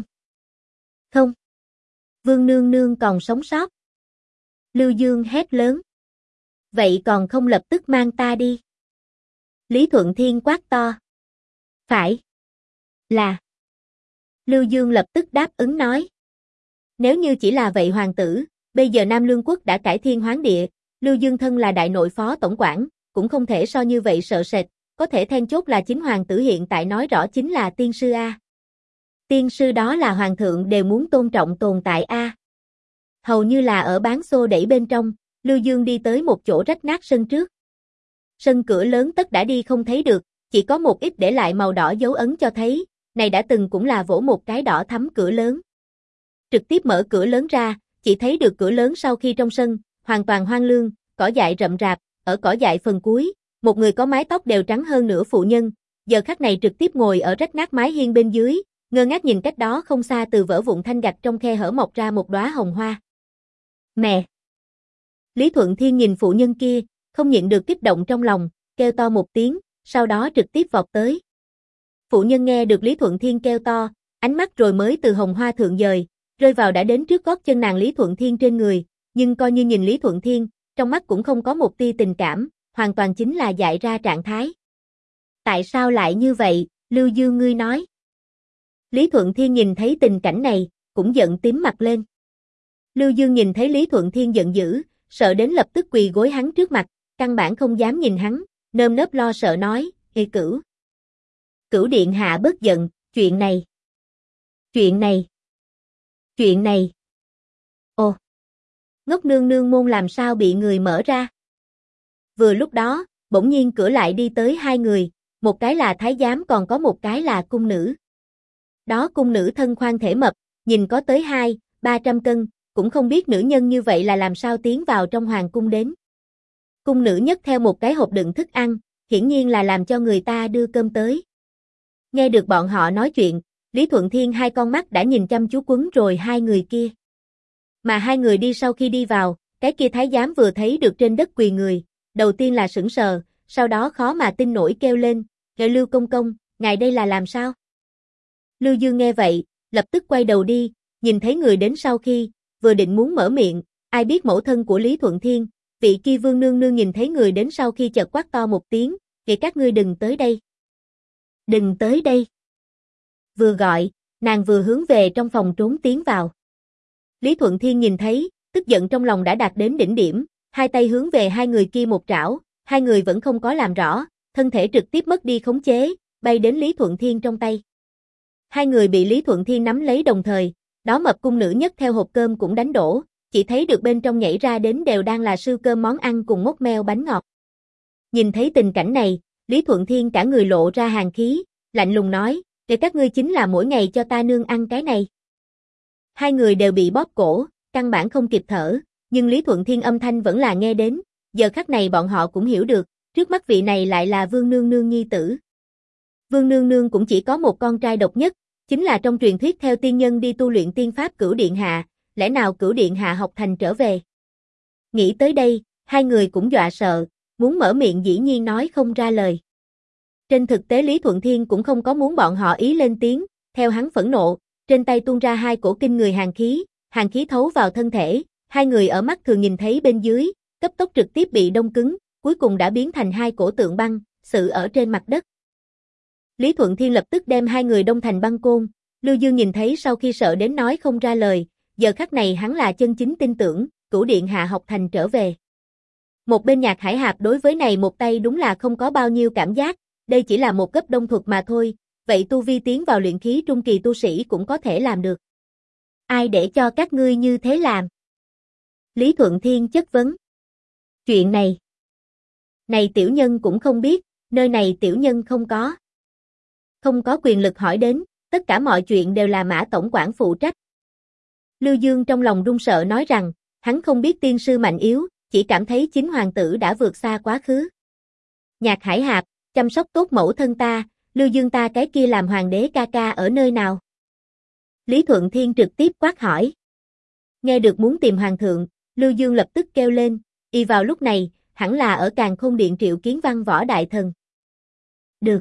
Vương nương nương còn sống sót. Lưu Dương hét lớn. Vậy còn không lập tức mang ta đi. Lý Thuận Thiên quát to. Phải. Là. Lưu Dương lập tức đáp ứng nói. Nếu như chỉ là vậy hoàng tử, bây giờ Nam Lương quốc đã cải thiên hoán địa, Lưu Dương thân là đại nội phó tổng quản, cũng không thể so như vậy sợ sệt, có thể then chốt là chính hoàng tử hiện tại nói rõ chính là tiên sư A. Tiên sư đó là hoàng thượng đều muốn tôn trọng tồn tại A. Hầu như là ở bán xô đẩy bên trong, Lưu Dương đi tới một chỗ rách nát sân trước. Sân cửa lớn tất đã đi không thấy được, chỉ có một ít để lại màu đỏ dấu ấn cho thấy, này đã từng cũng là vỗ một cái đỏ thắm cửa lớn. Trực tiếp mở cửa lớn ra, chỉ thấy được cửa lớn sau khi trong sân, hoàn toàn hoang lương, cỏ dại rậm rạp, ở cỏ dại phần cuối, một người có mái tóc đều trắng hơn nửa phụ nhân, giờ khắc này trực tiếp ngồi ở rách nát mái hiên bên dưới, ngơ ngác nhìn cách đó không xa từ vỡ vụn thanh gạch trong khe hở mọc ra một đóa hồng hoa. Mẹ! Lý Thuận Thiên nhìn phụ nhân kia, không nhịn được kích động trong lòng, kêu to một tiếng, sau đó trực tiếp vọt tới. Phụ nhân nghe được Lý Thuận Thiên kêu to, ánh mắt rồi mới từ hồng hoa thượng dời, rơi vào đã đến trước gót chân nàng Lý Thuận Thiên trên người, nhưng coi như nhìn Lý Thuận Thiên, trong mắt cũng không có một tia tình cảm, hoàn toàn chính là dại ra trạng thái. Tại sao lại như vậy, Lưu Dương ngươi nói? Lý Thuận Thiên nhìn thấy tình cảnh này, cũng giận tím mặt lên. Lưu Dương nhìn thấy Lý Thuận Thiên giận dữ, sợ đến lập tức quỳ gối hắn trước mặt, căn bản không dám nhìn hắn, nơm nớp lo sợ nói, Ê Cửu. Cửu điện hạ bất giận, chuyện này. Ồ, ngốc nương nương môn làm sao bị người mở ra? Vừa lúc đó, bỗng nhiên cửa lại đi tới hai người, một cái là thái giám còn có một cái là cung nữ. Đó cung nữ thân khoan thể mập, nhìn có tới 200-300 cân, cũng không biết nữ nhân như vậy là làm sao tiến vào trong hoàng cung đến. Cung nữ nhấc theo một cái hộp đựng thức ăn, hiển nhiên là làm cho người ta đưa cơm tới. Nghe được bọn họ nói chuyện, Lý Thuận Thiên hai con mắt đã nhìn chăm chú quấn rồi hai người kia. Mà hai người đi sau khi đi vào, cái kia thái giám vừa thấy được trên đất quỳ người, đầu tiên là sững sờ, sau đó khó mà tin nổi kêu lên, "Kệ Lưu công công, ngài đây là làm sao?" Lưu Dương nghe vậy, lập tức quay đầu đi, Nhìn thấy người đến sau khi, vừa định muốn mở miệng, ai biết mẫu thân của Lý Thuận Thiên, vị kia Vương nương nương nhìn thấy người đến sau khi chợt quát to một tiếng, "Kìa các ngươi đừng tới đây. Đừng tới đây." Vừa gọi, nàng vừa hướng về trong phòng trốn tiến vào. Lý Thuận Thiên nhìn thấy, tức giận trong lòng đã đạt đến đỉnh điểm, hai tay hướng về hai người kia một trảo, hai người vẫn không có làm rõ, thân thể trực tiếp mất đi khống chế, bay đến Lý Thuận Thiên trong tay. Hai người bị Lý Thuận Thiên nắm lấy đồng thời, đó mập cung nữ nhất theo hộp cơm cũng đánh đổ, chỉ thấy được bên trong nhảy ra đến đều đang là sưu cơm món ăn cùng mốc meo bánh ngọt. Nhìn thấy tình cảnh này, Lý Thuận Thiên cả người lộ ra hàn khí, lạnh lùng nói, "Để các ngươi chính là mỗi ngày cho ta nương ăn cái này." Hai người đều bị bóp cổ, căn bản không kịp thở, nhưng Lý Thuận Thiên âm thanh vẫn là nghe đến, giờ khắc này bọn họ cũng hiểu được, trước mắt vị này lại là Vương nương nương nhi tử. Vương nương nương cũng chỉ có một con trai độc nhất, chính là trong truyền thuyết theo tiên nhân đi tu luyện tiên pháp Cửu Điện Hạ, lẽ nào Cửu Điện Hạ học thành trở về. Nghĩ tới đây, hai người cũng dọa sợ, muốn mở miệng dĩ nhiên nói không ra lời. Trên thực tế Lý Thuận Thiên cũng không có muốn bọn họ ý lên tiếng, theo hắn phẫn nộ, trên tay tuôn ra hai cổ kinh người hàn khí thấu vào thân thể, hai người ở mắt thường nhìn thấy bên dưới, cấp tốc trực tiếp bị đông cứng, cuối cùng đã biến thành hai cổ tượng băng, sự ở trên mặt đất. Lý Thuận Thiên lập tức đem hai người đông thành băng côn, Lưu Dương nhìn thấy sau khi sợ đến nói không ra lời, giờ khắc này hắn là chân chính tin tưởng, Cửu Điện Hạ học thành trở về. Một bên Nhạc Hải Hạp đối với này một tay đúng là không có bao nhiêu cảm giác, đây chỉ là một cấp đông thuật mà thôi, vậy tu vi tiến vào luyện khí trung kỳ tu sĩ cũng có thể làm được. Ai để cho các ngươi như thế làm? Lý Thuận Thiên chất vấn. Chuyện này tiểu nhân cũng không biết, nơi này tiểu nhân không có quyền lực hỏi đến, tất cả mọi chuyện đều là Mã tổng quản phụ trách. Lưu Dương trong lòng run sợ nói rằng, hắn không biết tiên sư mạnh yếu, chỉ cảm thấy chính hoàng tử đã vượt xa quá khứ. Nhạc Hải Hạp, chăm sóc tốt mẫu thân ta, Lưu Dương ta cái kia làm hoàng đế ca ca ở nơi nào? Lý Thuận Thiên trực tiếp quát hỏi. Nghe được muốn tìm hoàng thượng, Lưu Dương lập tức kêu lên, y vào lúc này, hẳn là ở Càn Khôn Điện triệu kiến Văn Võ đại thần. Được.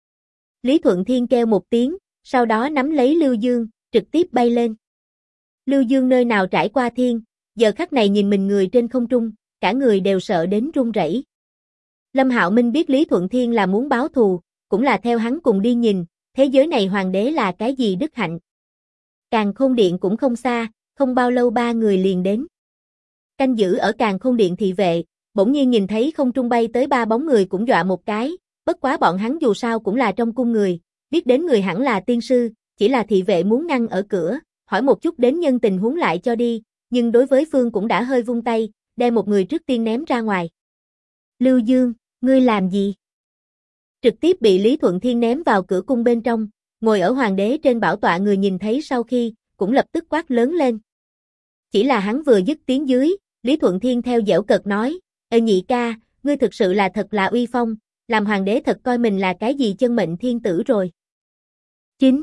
Lý Thuận Thiên kêu một tiếng, sau đó nắm lấy Lưu Dương, trực tiếp bay lên. Lưu Dương nơi nào trải qua thiên, giờ khắc này nhìn mình người trên không trung, cả người đều sợ đến run rẩy. Lâm Hạo Minh biết Lý Thuận Thiên là muốn báo thù, cũng là theo hắn cùng đi nhìn, thế giới này hoàng đế là cái gì đức hạnh. Càn Khôn Điện cũng không xa, không bao lâu ba người liền đến. Canh giữ ở Càn Khôn Điện thị vệ, bỗng nhiên nhìn thấy không trung bay tới ba bóng người cũng dọa một cái, bất quá bọn hắn dù sao cũng là trong cung người, biết đến người hẳn là tiên sư, chỉ là thị vệ muốn ngăn ở cửa, hỏi một chút đến nhân tình huống lại cho đi, nhưng đối với phương cũng đã hơi vung tay, đem một người trước tiên ném ra ngoài. Lưu Dương, ngươi làm gì? Trực tiếp bị Lý Thuận Thiên ném vào cửa cung bên trong, ngồi ở hoàng đế trên bảo tọa người nhìn thấy sau khi, cũng lập tức quát lớn lên. Chỉ là hắn vừa dứt tiếng dưới, Lý Thuận Thiên theo giễu cợt nói, "Ê nhị ca, ngươi thực sự là thật là uy phong, làm hoàng đế thật coi mình là cái gì chân mệnh thiên tử rồi." 9.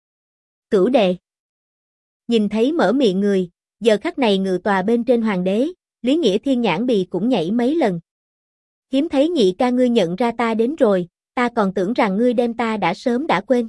Cửu đệ. Nhìn thấy mở miệng người, giờ khắc này ngự tòa bên trên hoàng đế, Lý Nghĩa Thiên nhãn bì cũng nhảy mấy lần. Hiếm thấy nhị ca ngươi nhận ra ta đến rồi, ta còn tưởng rằng ngươi đem ta đã sớm đã quên.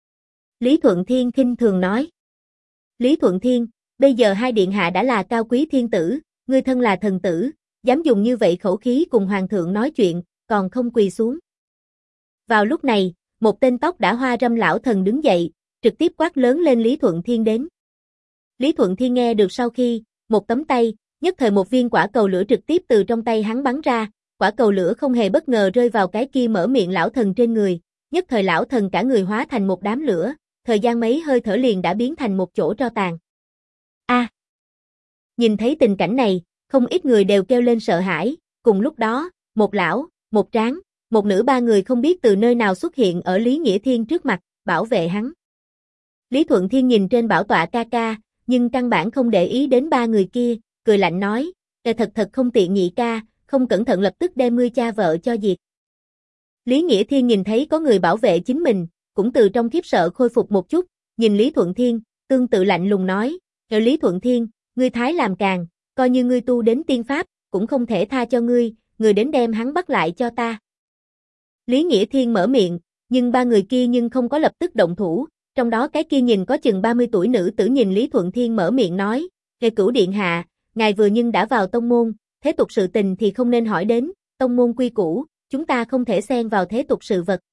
Lý Thuận Thiên khinh thường nói. Lý Thuận Thiên, bây giờ hai điện hạ đã là cao quý thiên tử, ngươi thân là thần tử, dám dùng như vậy khẩu khí cùng hoàng thượng nói chuyện, còn không quỳ xuống. Vào lúc này, một tên tóc đã hoa râm lão thần đứng dậy, trực tiếp quát lớn lên Lý Thuận Thiên đến. Lý Thuận Thiên nghe được sau khi, một tấm tay, nhất thời một viên quả cầu lửa trực tiếp từ trong tay hắn bắn ra, quả cầu lửa không hề bất ngờ rơi vào cái kia mở miệng lão thần trên người, nhất thời lão thần cả người hóa thành một đám lửa, thời gian mấy hơi thở liền đã biến thành một chỗ tro tàn. A! Nhìn thấy tình cảnh này, không ít người đều kêu lên sợ hãi, cùng lúc đó, một lão, một tráng, một nữ ba người không biết từ nơi nào xuất hiện ở Lý Nghĩa Thiên trước mặt, bảo vệ hắn. Lý Thuận Thiên nhìn trên bảo tọa ca ca, nhưng căn bản không để ý đến ba người kia, cười lạnh nói, thật không tiện nhị ca, không cẩn thận lập tức đem ngươi cha vợ cho diệt. Lý Nghĩa Thiên nhìn thấy có người bảo vệ chính mình, cũng từ trong khiếp sợ khôi phục một chút, nhìn Lý Thuận Thiên, tương tự lạnh lùng nói, Lý Thuận Thiên, ngươi thái làm càng, coi như ngươi tu đến tiên pháp, cũng không thể tha cho ngươi, người đến đem hắn bắt lại cho ta. Lý Nghĩa Thiên mở miệng, nhưng ba người kia nhưng không có lập tức động thủ, Trong đó cái kia nhìn có chừng 30 tuổi nữ tử nhìn Lý Thuận Thiên mở miệng nói, "Ngài Cửu điện hạ, ngài vừa nhưng đã vào tông môn, thế tục sự tình thì không nên hỏi đến, tông môn quy củ, chúng ta không thể xen vào thế tục sự vật."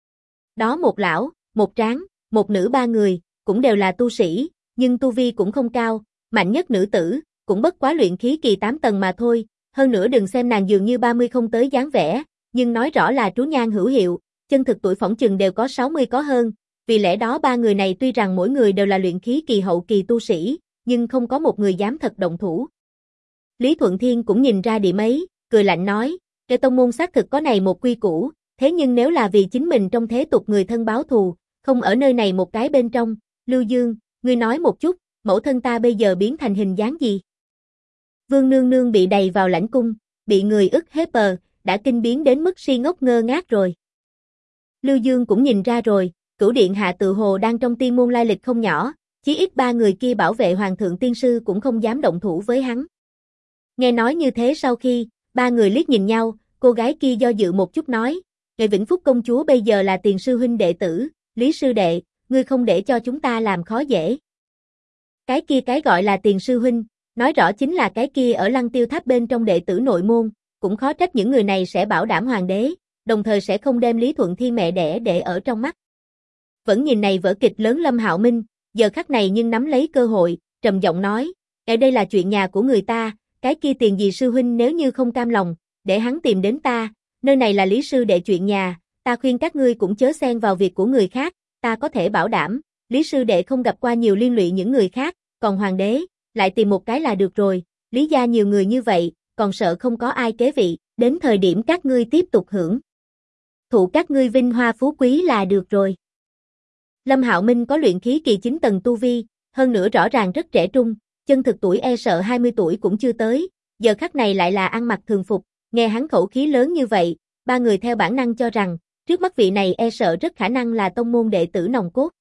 Đó một lão, một tráng, một nữ ba người, cũng đều là tu sĩ, nhưng tu vi cũng không cao, mạnh nhất nữ tử, cũng bất quá luyện khí kỳ 8 tầng mà thôi, hơn nữa đừng xem nàng dường như 30 không tới dáng vẻ, nhưng nói rõ là trú nhan hữu hiệu, chân thực tuổi phỏng chừng đều có 60 có hơn, vì lẽ đó ba người này tuy rằng mỗi người đều là luyện khí kỳ hậu kỳ tu sĩ, nhưng không có một người dám thật động thủ. Lý Thuận Thiên cũng nhìn ra điểm ấy, cười lạnh nói, cái tông môn xác thực có này một quy củ, thế nhưng nếu là vì chính mình trong thế tục người thân báo thù, không ở nơi này một cái bên trong, Lưu Dương, ngươi nói một chút, mẫu thân ta bây giờ biến thành hình dáng gì? Vương nương nương bị đầy vào lãnh cung, bị người ức hết bờ, đã kinh biến đến mức si ngốc ngơ ngác rồi. Lưu Dương cũng nhìn ra rồi, Cửu điện hạ tự hồ đang trong tiên môn lai lịch không nhỏ, chí ít ba người kia bảo vệ hoàng thượng tiên sư cũng không dám động thủ với hắn. Nghe nói như thế sau khi, ba người liếc nhìn nhau, cô gái kia do dự một chút nói, Ngài Vĩnh Phúc công chúa bây giờ là tiền sư huynh đệ tử, Lý sư đệ, ngươi không để cho chúng ta làm khó dễ. Cái kia cái gọi là tiền sư huynh, nói rõ chính là cái kia ở Lăng Tiêu Tháp bên trong đệ tử nội môn, cũng khó trách những người này sẽ bảo đảm hoàng đế, đồng thời sẽ không đem Lý Thuận Thiên mẹ đẻ để ở trong mắt. Vẫn nhìn này vở kịch lớn Lâm Hạo Minh, giờ khắc này nhưng nắm lấy cơ hội, trầm giọng nói, ở đây là chuyện nhà của người ta, cái kia tiền gì sư huynh nếu như không cam lòng, để hắn tìm đến ta, nơi này là Lý sư đệ chuyện nhà, ta khuyên các ngươi cũng chớ xen vào việc của người khác, ta có thể bảo đảm, Lý sư đệ không gặp qua nhiều liên lụy những người khác, còn hoàng đế, lại tìm một cái là được rồi, Lý gia nhiều người như vậy, còn sợ không có ai kế vị, đến thời điểm các ngươi tiếp tục hưởng thụ các ngươi vinh hoa phú quý là được rồi. Lâm Hạo Minh có luyện khí kỳ 9 tầng tu vi, hơn nữa rõ ràng rất trẻ trung, chân thực tuổi e sợ 20 tuổi cũng chưa tới, giờ khắc này lại là ăn mặc thường phục, nghe hắn khẩu khí lớn như vậy, ba người theo bản năng cho rằng, trước mắt vị này e sợ rất khả năng là tông môn đệ tử nòng cốt.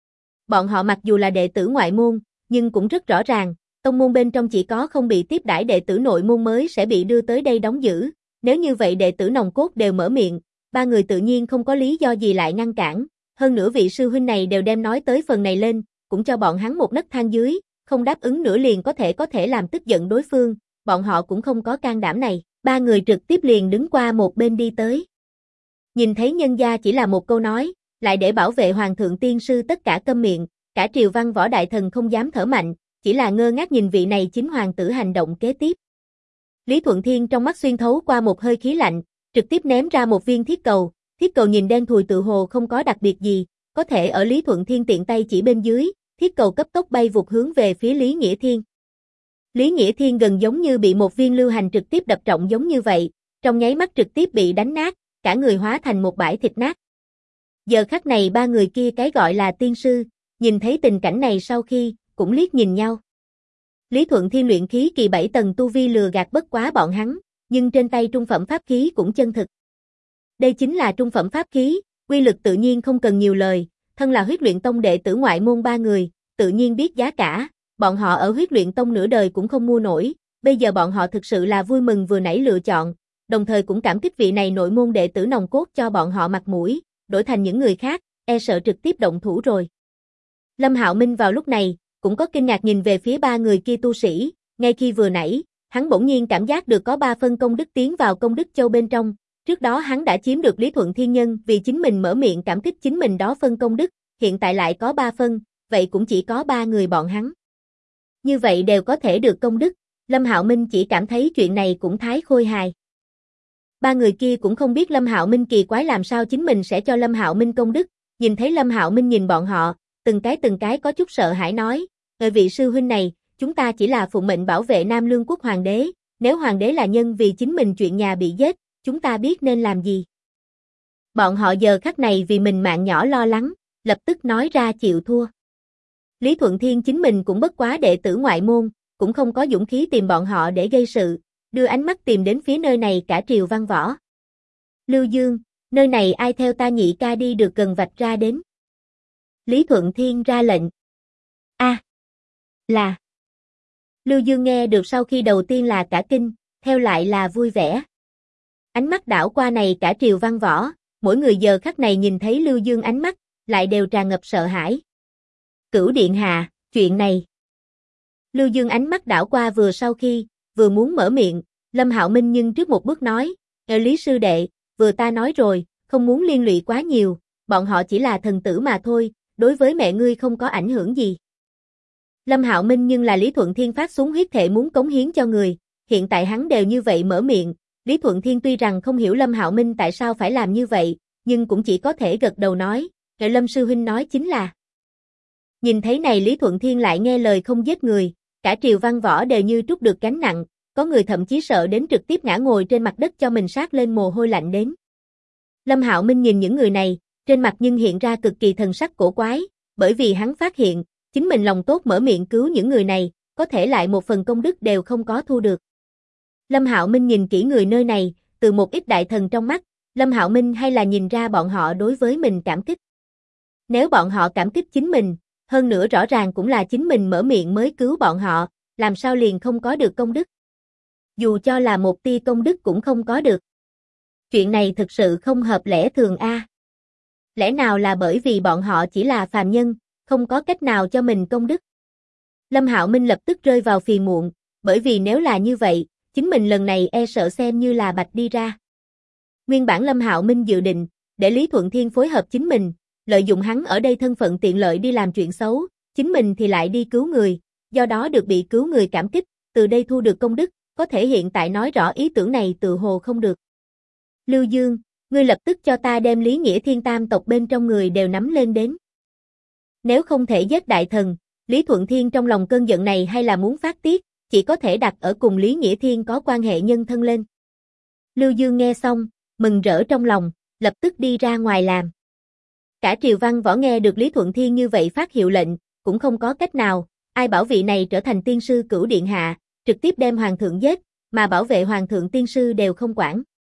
Bọn họ mặc dù là đệ tử ngoại môn, nhưng cũng rất rõ ràng, tông môn bên trong chỉ có không bị tiếp đãi đệ tử nội môn mới sẽ bị đưa tới đây đóng giữ, nếu như vậy đệ tử nòng cốt đều mở miệng, ba người tự nhiên không có lý do gì lại ngăn cản, hơn nữa vị sư huynh này đều đem nói tới phần này lên, cũng cho bọn hắn một nấc thang dưới, không đáp ứng nữa liền có thể làm tức giận đối phương, bọn họ cũng không có can đảm này, ba người trực tiếp liền đứng qua một bên đi tới. Nhìn thấy nhân gia chỉ là một câu nói, lại để bảo vệ hoàng thượng tiên sư tất cả câm miệng, cả triều văn võ đại thần không dám thở mạnh, chỉ là ngơ ngác nhìn vị này chính hoàng tử hành động kế tiếp. Lý Thuận Thiên trong mắt xuyên thấu qua một hơi khí lạnh, trực tiếp ném ra một viên thiết cầu nhìn đen thùi tự hồ không có đặc biệt gì, có thể ở Lý Thuận Thiên tiện tay chỉ bên dưới, thiết cầu cấp tốc bay vụt hướng về phía Lý Nghĩa Thiên. Lý Nghĩa Thiên gần giống như bị một viên lưu hành trực tiếp đập trọng giống như vậy, trong nháy mắt trực tiếp bị đánh nát, cả người hóa thành một bãi thịt nát. Giờ khắc này ba người kia cái gọi là tiên sư, nhìn thấy tình cảnh này sau khi, cũng liếc nhìn nhau. Lý Thuận Thiên luyện khí kỳ 7 tầng tu vi lừa gạt bất quá bọn hắn, nhưng trên tay trung phẩm pháp khí cũng chân thực. Đây chính là trung phẩm pháp khí, quy lực tự nhiên không cần nhiều lời, thân là huyết luyện tông đệ tử ngoại môn ba người, tự nhiên biết giá cả, bọn họ ở huyết luyện tông nửa đời cũng không mua nổi, bây giờ bọn họ thực sự là vui mừng vừa nãy lựa chọn, đồng thời cũng cảm kích vị này nội môn đệ tử nòng cốt cho bọn họ mặt mũi, đổi thành những người khác, e sợ trực tiếp động thủ rồi. Lâm Hạo Minh vào lúc này, cũng có kinh ngạc nhìn về phía ba người kia tu sĩ, ngay khi vừa nãy, hắn bỗng nhiên cảm giác được có 3 phân công đức tiến vào công đức châu bên trong, trước đó hắn đã chiếm được Lý Thuận Thiên nhân vì chính mình mở miệng cảm kích chính mình đó phân công đức, hiện tại lại có 3 phân, vậy cũng chỉ có 3 người bọn hắn. Như vậy đều có thể được công đức, Lâm Hạo Minh chỉ cảm thấy chuyện này cũng thái khôi hài. Ba người kia cũng không biết Lâm Hạo Minh kỳ quái làm sao chính mình sẽ cho Lâm Hạo Minh công đức, nhìn thấy Lâm Hạo Minh nhìn bọn họ, từng cái có chút sợ hãi nói, vị sư huynh này, chúng ta chỉ là phụng mệnh bảo vệ Nam Lương quốc hoàng đế, nếu hoàng đế là nhân vì chính mình chuyện nhà bị giết, chúng ta biết nên làm gì. Bọn họ giờ khắc này vì mình mạng nhỏ lo lắng, lập tức nói ra chịu thua. Lý Thuận Thiên chính mình cũng bất quá đệ tử ngoại môn, cũng không có dũng khí tìm bọn họ để gây sự, đưa ánh mắt tìm đến phía nơi này cả triều văn võ. Lưu Dương, nơi này ai theo ta nhị ca đi được gần vạch ra đến. Lý Thuận Thiên ra lệnh. Là. Lưu Dương nghe được sau khi đầu tiên là cả kinh, theo lại là vui vẻ. Ánh mắt đảo qua này cả triều văn võ, mỗi người giờ khắc này nhìn thấy Lưu Dương ánh mắt, lại đều tràn ngập sợ hãi. Cửu điện hạ, chuyện này. Lưu Dương ánh mắt đảo qua sau khi, vừa muốn mở miệng, Lâm Hạo Minh nhưng trước một bước nói, Lý sư đệ, vừa ta nói rồi, không muốn liên lụy quá nhiều, bọn họ chỉ là thần tử mà thôi, đối với mẹ ngươi không có ảnh hưởng gì. Lâm Hạo Minh nhưng là Lý Thuận Thiên phát súng huyết thể muốn cống hiến cho người, hiện tại hắn đều như vậy mở miệng, Lý Thuận Thiên tuy rằng không hiểu Lâm Hạo Minh tại sao phải làm như vậy, nhưng cũng chỉ có thể gật đầu nói, Lâm sư huynh nói chính là. Nhìn thấy này Lý Thuận Thiên lại nghe lời không giết người, cả triều văn võ đều như trút được gánh nặng, có người thậm chí sợ đến trực tiếp ngã ngồi trên mặt đất cho mình sát lên mồ hôi lạnh đến. Lâm Hạo Minh nhìn những người này, trên mặt nhưng hiện ra cực kỳ thần sắc cổ quái, bởi vì hắn phát hiện, chính mình lòng tốt mở miệng cứu những người này, có thể lại một phần công đức đều không có thu được. Lâm Hạo Minh nhìn kỹ người nơi này, từ một ít đại thần trong mắt, Lâm Hạo Minh hay là nhìn ra bọn họ đối với mình cảm kích. Nếu bọn họ cảm kích chính mình, hơn nữa rõ ràng cũng là chính mình mở miệng mới cứu bọn họ, làm sao liền không có được công đức. Dù cho là một tia công đức cũng không có được. Chuyện này thực sự không hợp lẽ thường a. Lẽ nào là bởi vì bọn họ chỉ là phàm nhân, không có cách nào cho mình công đức. Lâm Hạo Minh lập tức rơi vào phiền muộn, bởi vì nếu là như vậy, chính mình lần này e sợ xem như là bạch đi ra. Nguyên bản Lâm Hạo Minh dự định, để Lý Thuận Thiên phối hợp chính mình, lợi dụng hắn ở đây thân phận tiện lợi đi làm chuyện xấu, chính mình thì lại đi cứu người, do đó được bị cứu người cảm kích, từ đây thu được công đức, có thể hiện tại nói rõ ý tưởng này tự hồ không được. Lưu Dương, ngươi lập tức cho ta đem Lý Nghĩa Thiên tam tộc bên trong người đều nắm lên đến. Nếu không thể giết đại thần, Lý Thuận Thiên trong lòng cơn giận này hay là muốn phát tiết, chỉ có thể đặt ở cùng Lý Nghĩa Thiên có quan hệ nhân thân lên. Lưu Dương nghe xong, mừng rỡ trong lòng, lập tức đi ra ngoài làm. Cả triều văn võ nghe được Lý Thuận Thiên như vậy phát hiệu lệnh, cũng không có cách nào, ai bảo vị này trở thành tiên sư Cửu điện hạ, trực tiếp đem hoàng thượng giết, mà bảo vệ hoàng thượng tiên sư đều không quản.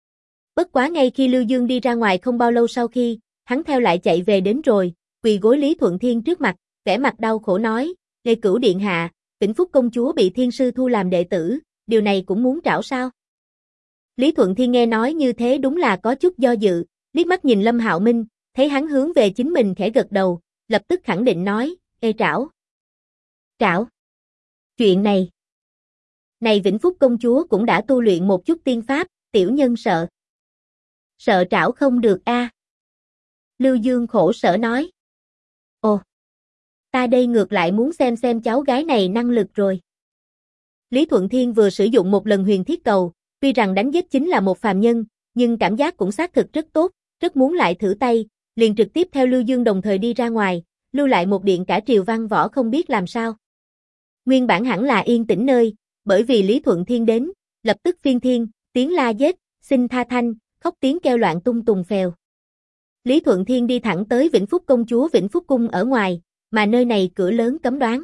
Bất quá ngay khi Lưu Dương đi ra ngoài không bao lâu sau khi, hắn theo lại chạy về đến rồi, quỳ gối Lý Thuận Thiên trước mặt, vẻ mặt đau khổ nói, Lê Cửu điện hạ, Vĩnh Phúc công chúa bị thiên sư thu làm đệ tử, điều này cũng muốn trảo sao? Lý Thuận Thiên nghe nói như thế đúng là có chút do dự, liếc mắt nhìn Lâm Hạo Minh, thấy hắn hướng về chính mình khẽ gật đầu, lập tức khẳng định nói, trảo. Trảo. Chuyện này. Này Vĩnh Phúc công chúa cũng đã tu luyện một chút tiên pháp, tiểu nhân sợ. Sợ trảo không được a. Lưu Dương khổ sở nói. Ồ. Ta đây ngược lại muốn xem cháu gái này năng lực rồi. Lý Thuận Thiên vừa sử dụng một lần huyền thiết cầu, tuy rằng đánh giết chính là một phàm nhân, nhưng cảm giác cũng xác thực rất tốt, rất muốn lại thử tay, liền trực tiếp theo Lưu Dương đồng thời đi ra ngoài, lưu lại một điện cả triều văn võ không biết làm sao. Nguyên bản hẳn là yên tĩnh nơi, bởi vì Lý Thuận Thiên đến, lập tức phiên thiên, tiếng la giết, xin tha thanh, khóc tiếng kêu loạn tung tùng phèo. Lý Thuận Thiên đi thẳng tới Vĩnh Phúc công chúa Vĩnh Phúc cung ở ngoài, mà nơi này cửa lớn cấm đoán.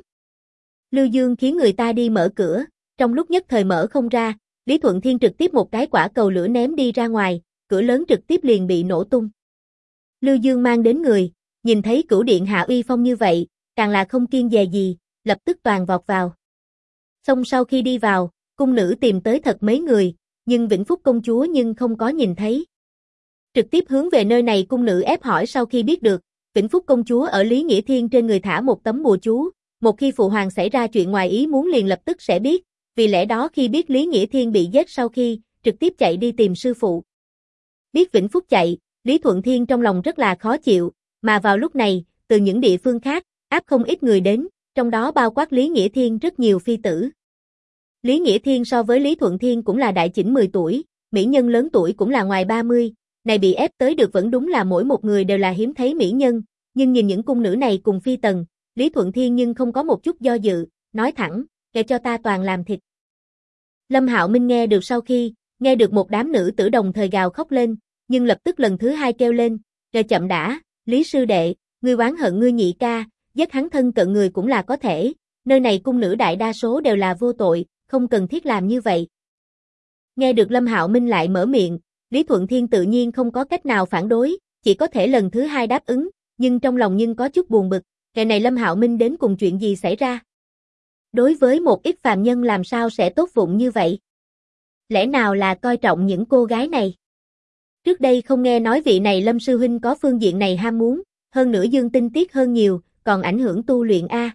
Lưu Dương khiến người ta đi mở cửa, trong lúc nhất thời mở không ra, Lý Thuận Thiên trực tiếp một cái quả cầu lửa ném đi ra ngoài, cửa lớn trực tiếp liền bị nổ tung. Lưu Dương mang đến người, nhìn thấy Cửu điện hạ uy phong như vậy, càng là không kiêng dè gì, lập tức toàn vọt vào. Xong sau khi đi vào, cung nữ tìm tới thật mấy người, nhưng Vĩnh Phúc công chúa nhưng không có nhìn thấy. Trực tiếp hướng về nơi này cung nữ ép hỏi sau khi biết được, Vĩnh Phúc công chúa ở Lý Nghĩa Thiên trên người thả một tấm bùa chú, một khi phụ hoàng xảy ra chuyện ngoài ý muốn liền lập tức sẽ biết, vì lẽ đó khi biết Lý Nghĩa Thiên bị giết sau khi, trực tiếp chạy đi tìm sư phụ. Biết Vĩnh Phúc chạy, Lý Thuận Thiên trong lòng rất là khó chịu, mà vào lúc này, từ những địa phương khác, áp không ít người đến, trong đó bao quát Lý Nghĩa Thiên rất nhiều phi tử. Lý Nghĩa Thiên so với Lý Thuận Thiên cũng là đại chỉnh 10 tuổi, mỹ nhân lớn tuổi cũng là ngoài 30, này bị ép tới được vẫn đúng là mỗi một người đều là hiếm thấy mỹ nhân, nhưng nhìn những cung nữ này cùng phi tần, Lý Thuận Thiên nhưng không có một chút do dự, nói thẳng, kệ cho ta toàn làm thịt. Lâm Hạo Minh nghe được sau khi, nghe được một đám nữ tử đồng thời gào khóc lên, nhưng lập tức lần thứ hai kêu lên, kệ chậm đã, Lý sư đệ, ngươi oán hận ngươi nhị ca, giết hắn thân cận người cũng là có thể, nơi này cung nữ đại đa số đều là vô tội, không cần thiết làm như vậy. Nghe được Lâm Hạo Minh lại mở miệng, Lý Thuận Thiên tự nhiên không có cách nào phản đối, chỉ có thể lần thứ hai đáp ứng, nhưng trong lòng nhưng có chút buồn bực, ngày này Lâm Hạo Minh đến cùng chuyện gì xảy ra? Đối với một ít phàm nhân làm sao sẽ tốt vụng như vậy? Lẽ nào là coi trọng những cô gái này? Trước đây không nghe nói vị này Lâm sư huynh có phương diện này ham muốn, hơn nữa Dương Tinh Tiết hơn nhiều, còn ảnh hưởng tu luyện a.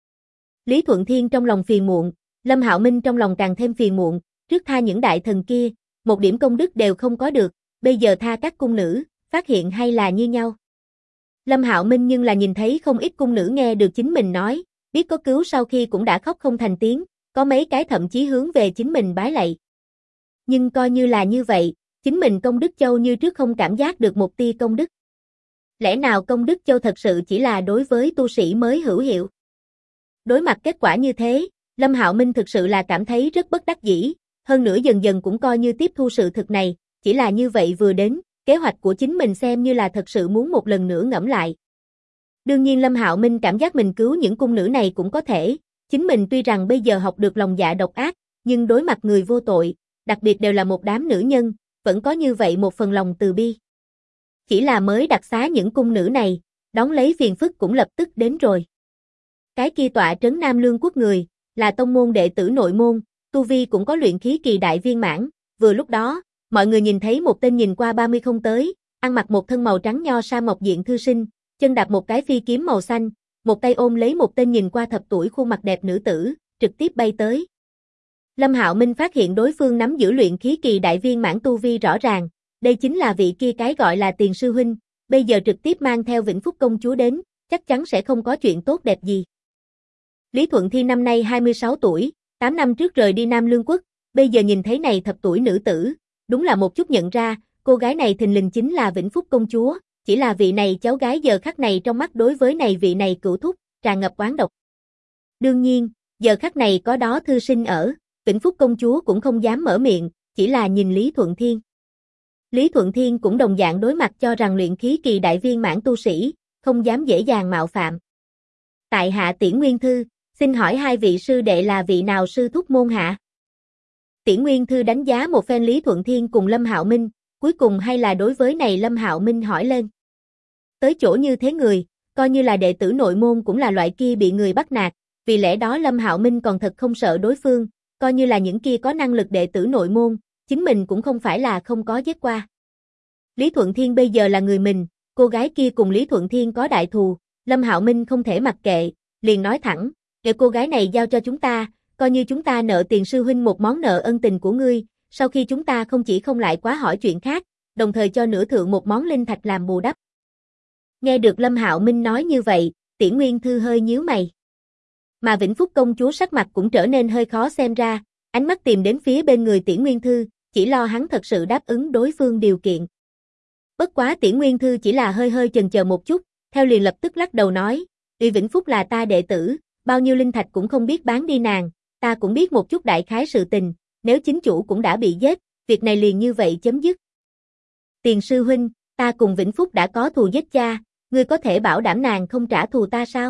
Lý Thuận Thiên trong lòng phiền muộn, Lâm Hạo Minh trong lòng càng thêm phiền muộn, trước tha những đại thần kia, một điểm công đức đều không có được, bây giờ tha các cung nữ, phát hiện hay là như nhau. Lâm Hạo Minh nhưng là nhìn thấy không ít cung nữ nghe được chính mình nói, biết có cứu sau khi cũng đã khóc không thành tiếng, có mấy cái thậm chí hướng về chính mình bái lạy. Nhưng coi như là như vậy, chính mình công đức châu như trước không cảm giác được một tia công đức. Lẽ nào công đức châu thật sự chỉ là đối với tu sĩ mới hữu hiệu? Đối mặt kết quả như thế, Lâm Hạo Minh thực sự là cảm thấy rất bất đắc dĩ, hơn nữa dần dần cũng coi như tiếp thu sự thực này, chỉ là như vậy vừa đến, kế hoạch của chính mình xem như là thật sự muốn một lần nữa ngẫm lại. Đương nhiên Lâm Hạo Minh cảm giác mình cứu những cung nữ này cũng có thể, chính mình tuy rằng bây giờ học được lòng dạ độc ác, nhưng đối mặt người vô tội, đặc biệt đều là một đám nữ nhân, vẫn có như vậy một phần lòng từ bi. Chỉ là mới đặc xá những cung nữ này, đón lấy phiền phức cũng lập tức đến rồi. Cái kia tọa trấn Nam Lương quốc người, là tông môn đệ tử nội môn, tu vi cũng có luyện khí kỳ đại viên mãn, vừa lúc đó, mọi người nhìn thấy một tên nhìn qua 30 không tới, ăn mặc một thân màu trắng nho sa mộc diện thư sinh, chân đạp một cái phi kiếm màu xanh, một tay ôm lấy một tên nhìn qua thập tuổi khuôn mặt đẹp nữ tử, trực tiếp bay tới. Lâm Hạo Minh phát hiện đối phương nắm giữ luyện khí kỳ đại viên mãn tu vi rõ ràng, đây chính là vị kia cái gọi là Tiền sư huynh, bây giờ trực tiếp mang theo Vĩnh Phúc công chúa đến, chắc chắn sẽ không có chuyện tốt đẹp gì. Lý Thuận Thiên năm nay 26 tuổi, 8 năm trước rời đi Nam Lương quốc, bây giờ nhìn thấy này thập tuổi nữ tử, đúng là một chút nhận ra, cô gái này thình lình chính là Vĩnh Phúc công chúa, chỉ là vị này cháu gái giờ khắc này trong mắt đối với này vị này cửu thúc, tràn ngập oán độc. Đương nhiên, giờ khắc này có đó thư sinh ở, Vĩnh Phúc công chúa cũng không dám mở miệng, chỉ là nhìn Lý Thuận Thiên. Lý Thuận Thiên cũng đồng dạng đối mặt cho rằng luyện khí kỳ đại viên mãn tu sĩ, không dám dễ dàng mạo phạm. Tại hạ Tiễn Nguyên Thư, xin hỏi hai vị sư đệ là vị nào sư thúc môn hạ? Tiễn Nguyên Thư đánh giá một phen Lý Thuận Thiên cùng Lâm Hạo Minh, cuối cùng hay là đối với này Lâm Hạo Minh hỏi lên. Tới chỗ như thế người, coi như là đệ tử nội môn cũng là loại kia bị người bắt nạt, vì lẽ đó Lâm Hạo Minh còn thật không sợ đối phương, coi như là những kia có năng lực đệ tử nội môn, chính mình cũng không phải là không có giết qua. Lý Thuận Thiên bây giờ là người mình, cô gái kia cùng Lý Thuận Thiên có đại thù, Lâm Hạo Minh không thể mặc kệ, liền nói thẳng, để cô gái này giao cho chúng ta, coi như chúng ta nợ Tiền sư huynh một món nợ ân tình của ngươi, sau khi chúng ta không chỉ không lại quá hỏi chuyện khác, đồng thời cho nửa thượng một món linh thạch làm bù đắp. Nghe được Lâm Hạo Minh nói như vậy, Tiễn Nguyên Thư hơi nhíu mày. Mà Vĩnh Phúc công chúa sắc mặt cũng trở nên hơi khó xem ra, ánh mắt tìm đến phía bên người Tiễn Nguyên Thư, chỉ lo hắn thật sự đáp ứng đối phương điều kiện. Bất quá Tiễn Nguyên Thư chỉ là hơi chần chờ một chút, theo liền lập tức lắc đầu nói, "Uy Vĩnh Phúc là ta đệ tử, bao nhiêu linh thạch cũng không biết bán đi nàng, ta cũng biết một chút đại khái sự tình, nếu chính chủ cũng đã bị giết, việc này liền như vậy chấm dứt." "Tiền sư huynh, ta cùng Vĩnh Phúc đã có thù giết cha, ngươi có thể bảo đảm nàng không trả thù ta sao?"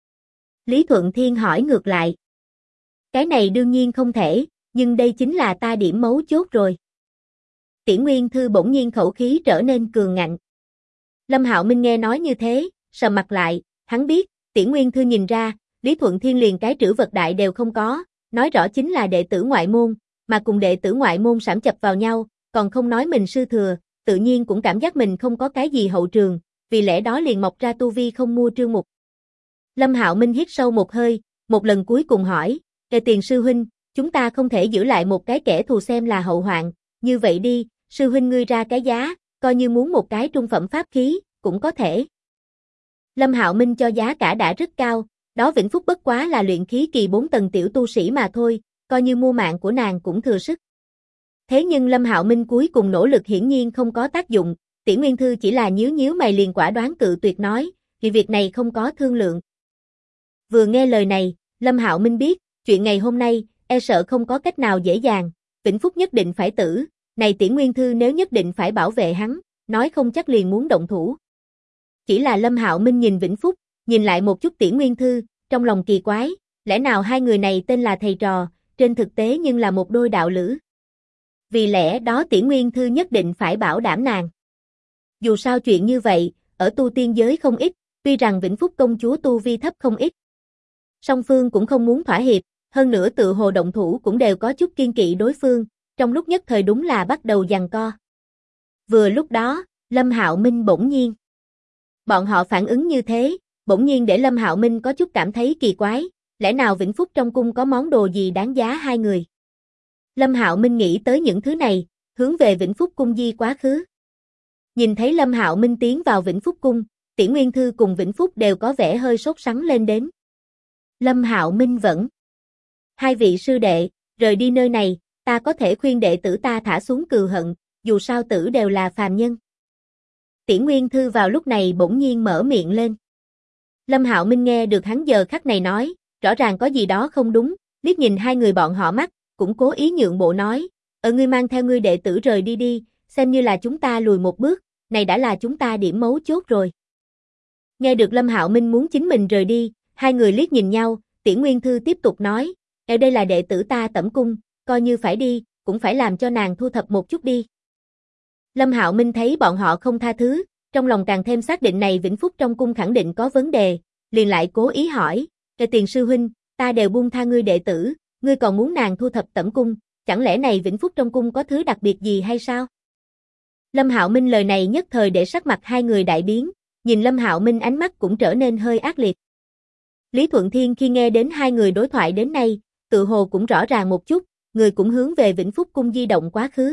Lý Thuận Thiên hỏi ngược lại. "Cái này đương nhiên không thể, nhưng đây chính là ta điểm mấu chốt rồi." Tiễn Nguyên Thư bỗng nhiên khẩu khí trở nên cường ngạnh. Lâm Hạo Minh nghe nói như thế, sầm mặt lại, hắn biết, Tiễn Nguyên Thư nhìn ra, Lý Thuận Thiên liền cái trữ vật đại đều không có, nói rõ chính là đệ tử ngoại môn, mà cùng đệ tử ngoại môn sảm chập vào nhau, còn không nói mình sư thừa, tự nhiên cũng cảm giác mình không có cái gì hậu trường, vì lẽ đó liền mọc ra tu vi không mua trương mục. Lâm Hạo Minh hít sâu một hơi, một lần cuối cùng hỏi, Tiền sư huynh, chúng ta không thể giữ lại một cái kẻ thù xem là hậu hoạn, như vậy đi, sư huynh ngươi ra cái giá, coi như muốn một cái trung phẩm pháp khí, cũng có thể." Lâm Hạo Minh cho giá cả đã rất cao, đó Vĩnh Phúc bất quá là luyện khí kỳ 4 tầng tiểu tu sĩ mà thôi, coi như mua mạng của nàng cũng thừa sức. Thế nhưng Lâm Hạo Minh cuối cùng nỗ lực hiển nhiên không có tác dụng, Tiễn Nguyên Thư chỉ là nhíu mày liền quả đoán cự tuyệt nói, vì việc này không có thương lượng. Vừa nghe lời này, Lâm Hạo Minh biết, chuyện ngày hôm nay, e sợ không có cách nào dễ dàng, Vĩnh Phúc nhất định phải tử, này Tiễn Nguyên Thư nếu nhất định phải bảo vệ hắn, nói không chắc liền muốn động thủ. Chỉ là Lâm Hạo Minh nhìn Vĩnh Phúc, nhìn lại một chút Tiễn Nguyên Thư, trong lòng kỳ quái, lẽ nào hai người này tên là thầy trò, trên thực tế nhưng là một đôi đạo lữ. Vì lẽ đó Tiễn Nguyên Thư nhất định phải bảo đảm nàng. Dù sao chuyện như vậy, ở tu tiên giới không ít, tuy rằng Vĩnh Phúc công chúa tu vi thấp không ít. Song phương cũng không muốn thỏa hiệp, hơn nữa tự hồ động thủ cũng đều có chút kiên kỵ đối phương, trong lúc nhất thời đúng là bắt đầu giằng co. Vừa lúc đó, Lâm Hạo Minh bỗng nhiên. Bọn họ phản ứng như thế, bỗng nhiên để Lâm Hạo Minh có chút cảm thấy kỳ quái, lẽ nào Vĩnh Phúc trong cung có món đồ gì đáng giá hai người? Lâm Hạo Minh nghĩ tới những thứ này, hướng về Vĩnh Phúc cung di quá khứ. Nhìn thấy Lâm Hạo Minh tiến vào Vĩnh Phúc cung, Tiễn Nguyên Thư cùng Vĩnh Phúc đều có vẻ hơi sốt sắng lên đến. Lâm Hạo Minh vẫn. Hai vị sư đệ, rời đi nơi này, ta có thể khuyên đệ tử ta thả xuống cừu hận, dù sao tử đều là phàm nhân. Tiễn Nguyên Thư vào lúc này bỗng nhiên mở miệng lên. Lâm Hạo Minh nghe được hắn giờ khắc này nói, rõ ràng có gì đó không đúng, liếc nhìn hai người bọn họ mắt, cũng cố ý nhượng bộ nói, ngươi mang theo ngươi đệ tử rời đi đi, xem như là chúng ta lùi một bước, này đã là chúng ta điểm mấu chốt rồi. Nghe được Lâm Hạo Minh muốn chính mình rời đi, hai người liếc nhìn nhau, Tiễn Nguyên Thư tiếp tục nói, ở đây là đệ tử ta Tẩm cung, coi như phải đi, cũng phải làm cho nàng thu thập một chút đi. Lâm Hạo Minh thấy bọn họ không tha thứ, trong lòng càng thêm xác định này Vĩnh Phúc trong cung khẳng định có vấn đề, liền lại cố ý hỏi, Tiền sư huynh, ta đều buông tha ngươi đệ tử, ngươi còn muốn nàng thu thập Tẩm cung, chẳng lẽ này Vĩnh Phúc trong cung có thứ đặc biệt gì hay sao? Lâm Hạo Minh lời này nhất thời để sắc mặt hai người đại biến, nhìn Lâm Hạo Minh ánh mắt cũng trở nên hơi ác liệt. Lý Thuận Thiên khi nghe đến hai người đối thoại đến nay, tự hồ cũng rõ ràng một chút, người cũng hướng về Vĩnh Phúc cung di động quá khứ.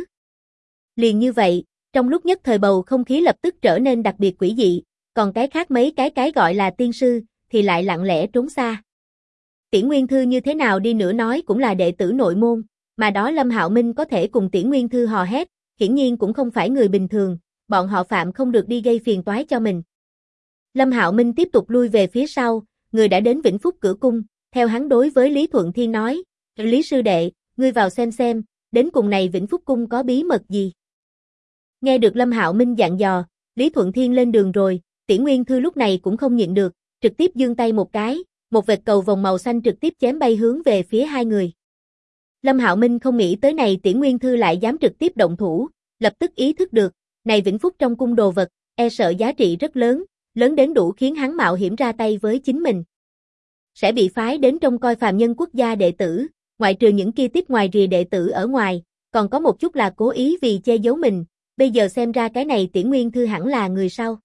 Liền như vậy, trong lúc nhất thời bầu không khí lập tức trở nên đặc biệt quỷ dị, còn cái khác mấy cái gọi là tiên sư, thì lại lặng lẽ trốn xa. Tiễn Nguyên Thư như thế nào đi nữa nói cũng là đệ tử nội môn, mà đó Lâm Hạo Minh có thể cùng Tiễn Nguyên Thư hò hét, hiển nhiên cũng không phải người bình thường, bọn họ phạm không được đi gây phiền toái cho mình. Lâm Hạo Minh tiếp tục lui về phía sau, người đã đến Vĩnh Phúc cửa cung, theo hắn đối với Lý Thuận Thiên nói, Lý sư đệ, ngươi vào xem, đến cùng này Vĩnh Phúc cung có bí mật gì. Nghe được Lâm Hạo Minh dặn dò, Lý Thuận Thiên lên đường rồi, Tiễn Nguyên Thư lúc này cũng không nhịn được, trực tiếp giương tay một cái, một vệt cầu vồng màu xanh trực tiếp chém bay hướng về phía hai người. Lâm Hạo Minh không nghĩ tới này Tiễn Nguyên Thư lại dám trực tiếp động thủ, lập tức ý thức được, này Vĩnh Phúc trong cung đồ vật, e sợ giá trị rất lớn, lớn đến đủ khiến hắn mạo hiểm ra tay với chính mình. Sẽ bị phái đến trông coi phàm nhân quốc gia đệ tử, ngoại trừ những kia tiếp ngoài rìa đệ tử ở ngoài, còn có một chút là cố ý vì che giấu mình, bây giờ xem ra cái này Tiễn Nguyên Thư hẳn là người sau.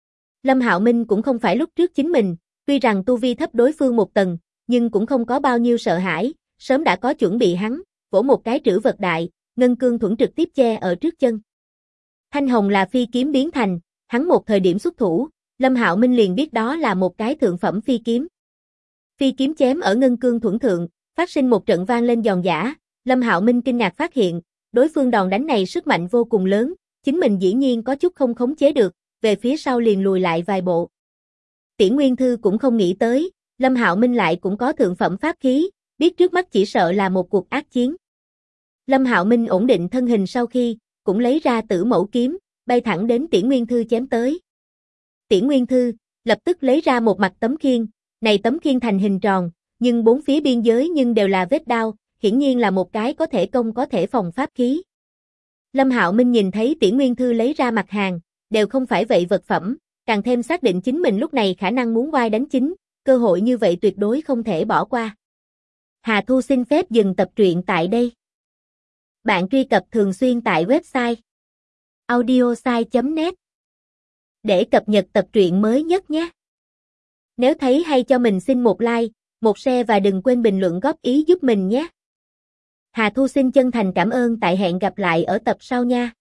Lâm Hạo Minh cũng không phải lúc trước chính mình, tuy rằng tu vi thấp đối phương một tầng, nhưng cũng không có bao nhiêu sợ hãi, sớm đã có chuẩn bị hắn, vỗ một cái trữ vật đại, ngân cương thuẫn trực tiếp che ở trước chân. Thanh hồng là phi kiếm biến thành, hắn một thời điểm xuất thủ, Lâm Hạo Minh liền biết đó là một cái thượng phẩm phi kiếm. Phi kiếm chém ở ngân cương thuẫn thượng, phát sinh một trận vang lên giòn giã, Lâm Hạo Minh kinh ngạc phát hiện, đối phương đòn đánh này sức mạnh vô cùng lớn, chính mình dĩ nhiên có chút không khống chế được, về phía sau liền lùi lại vài bộ. Tiễn Nguyên Thư cũng không nghĩ tới, Lâm Hạo Minh lại cũng có thượng phẩm pháp khí, biết trước mắt chỉ sợ là một cuộc ác chiến. Lâm Hạo Minh ổn định thân hình sau khi, cũng lấy ra Tử Mẫu kiếm, bay thẳng đến Tiễn Nguyên Thư chém tới. Tiễn Nguyên Thư lập tức lấy ra một mặt tấm khiên, này tấm khiên thành hình tròn, nhưng bốn phía biên giới nhưng đều là vết đao, hiển nhiên là một cái có thể công có thể phòng pháp khí. Lâm Hạo Minh nhìn thấy Tiễn Nguyên Thư lấy ra mặt hàng, đều không phải vậy vật phẩm, càng thêm xác định chính mình lúc này khả năng muốn oai đánh chính, cơ hội như vậy tuyệt đối không thể bỏ qua. Hà Thu xin phép dừng tập truyện tại đây. Bạn truy cập thường xuyên tại website audiosai.net để cập nhật tập truyện mới nhất nhé. Nếu thấy hay cho mình xin một like, một share và đừng quên bình luận góp ý giúp mình nhé. Hà Thu xin chân thành cảm ơn, tại hẹn gặp lại ở tập sau nha.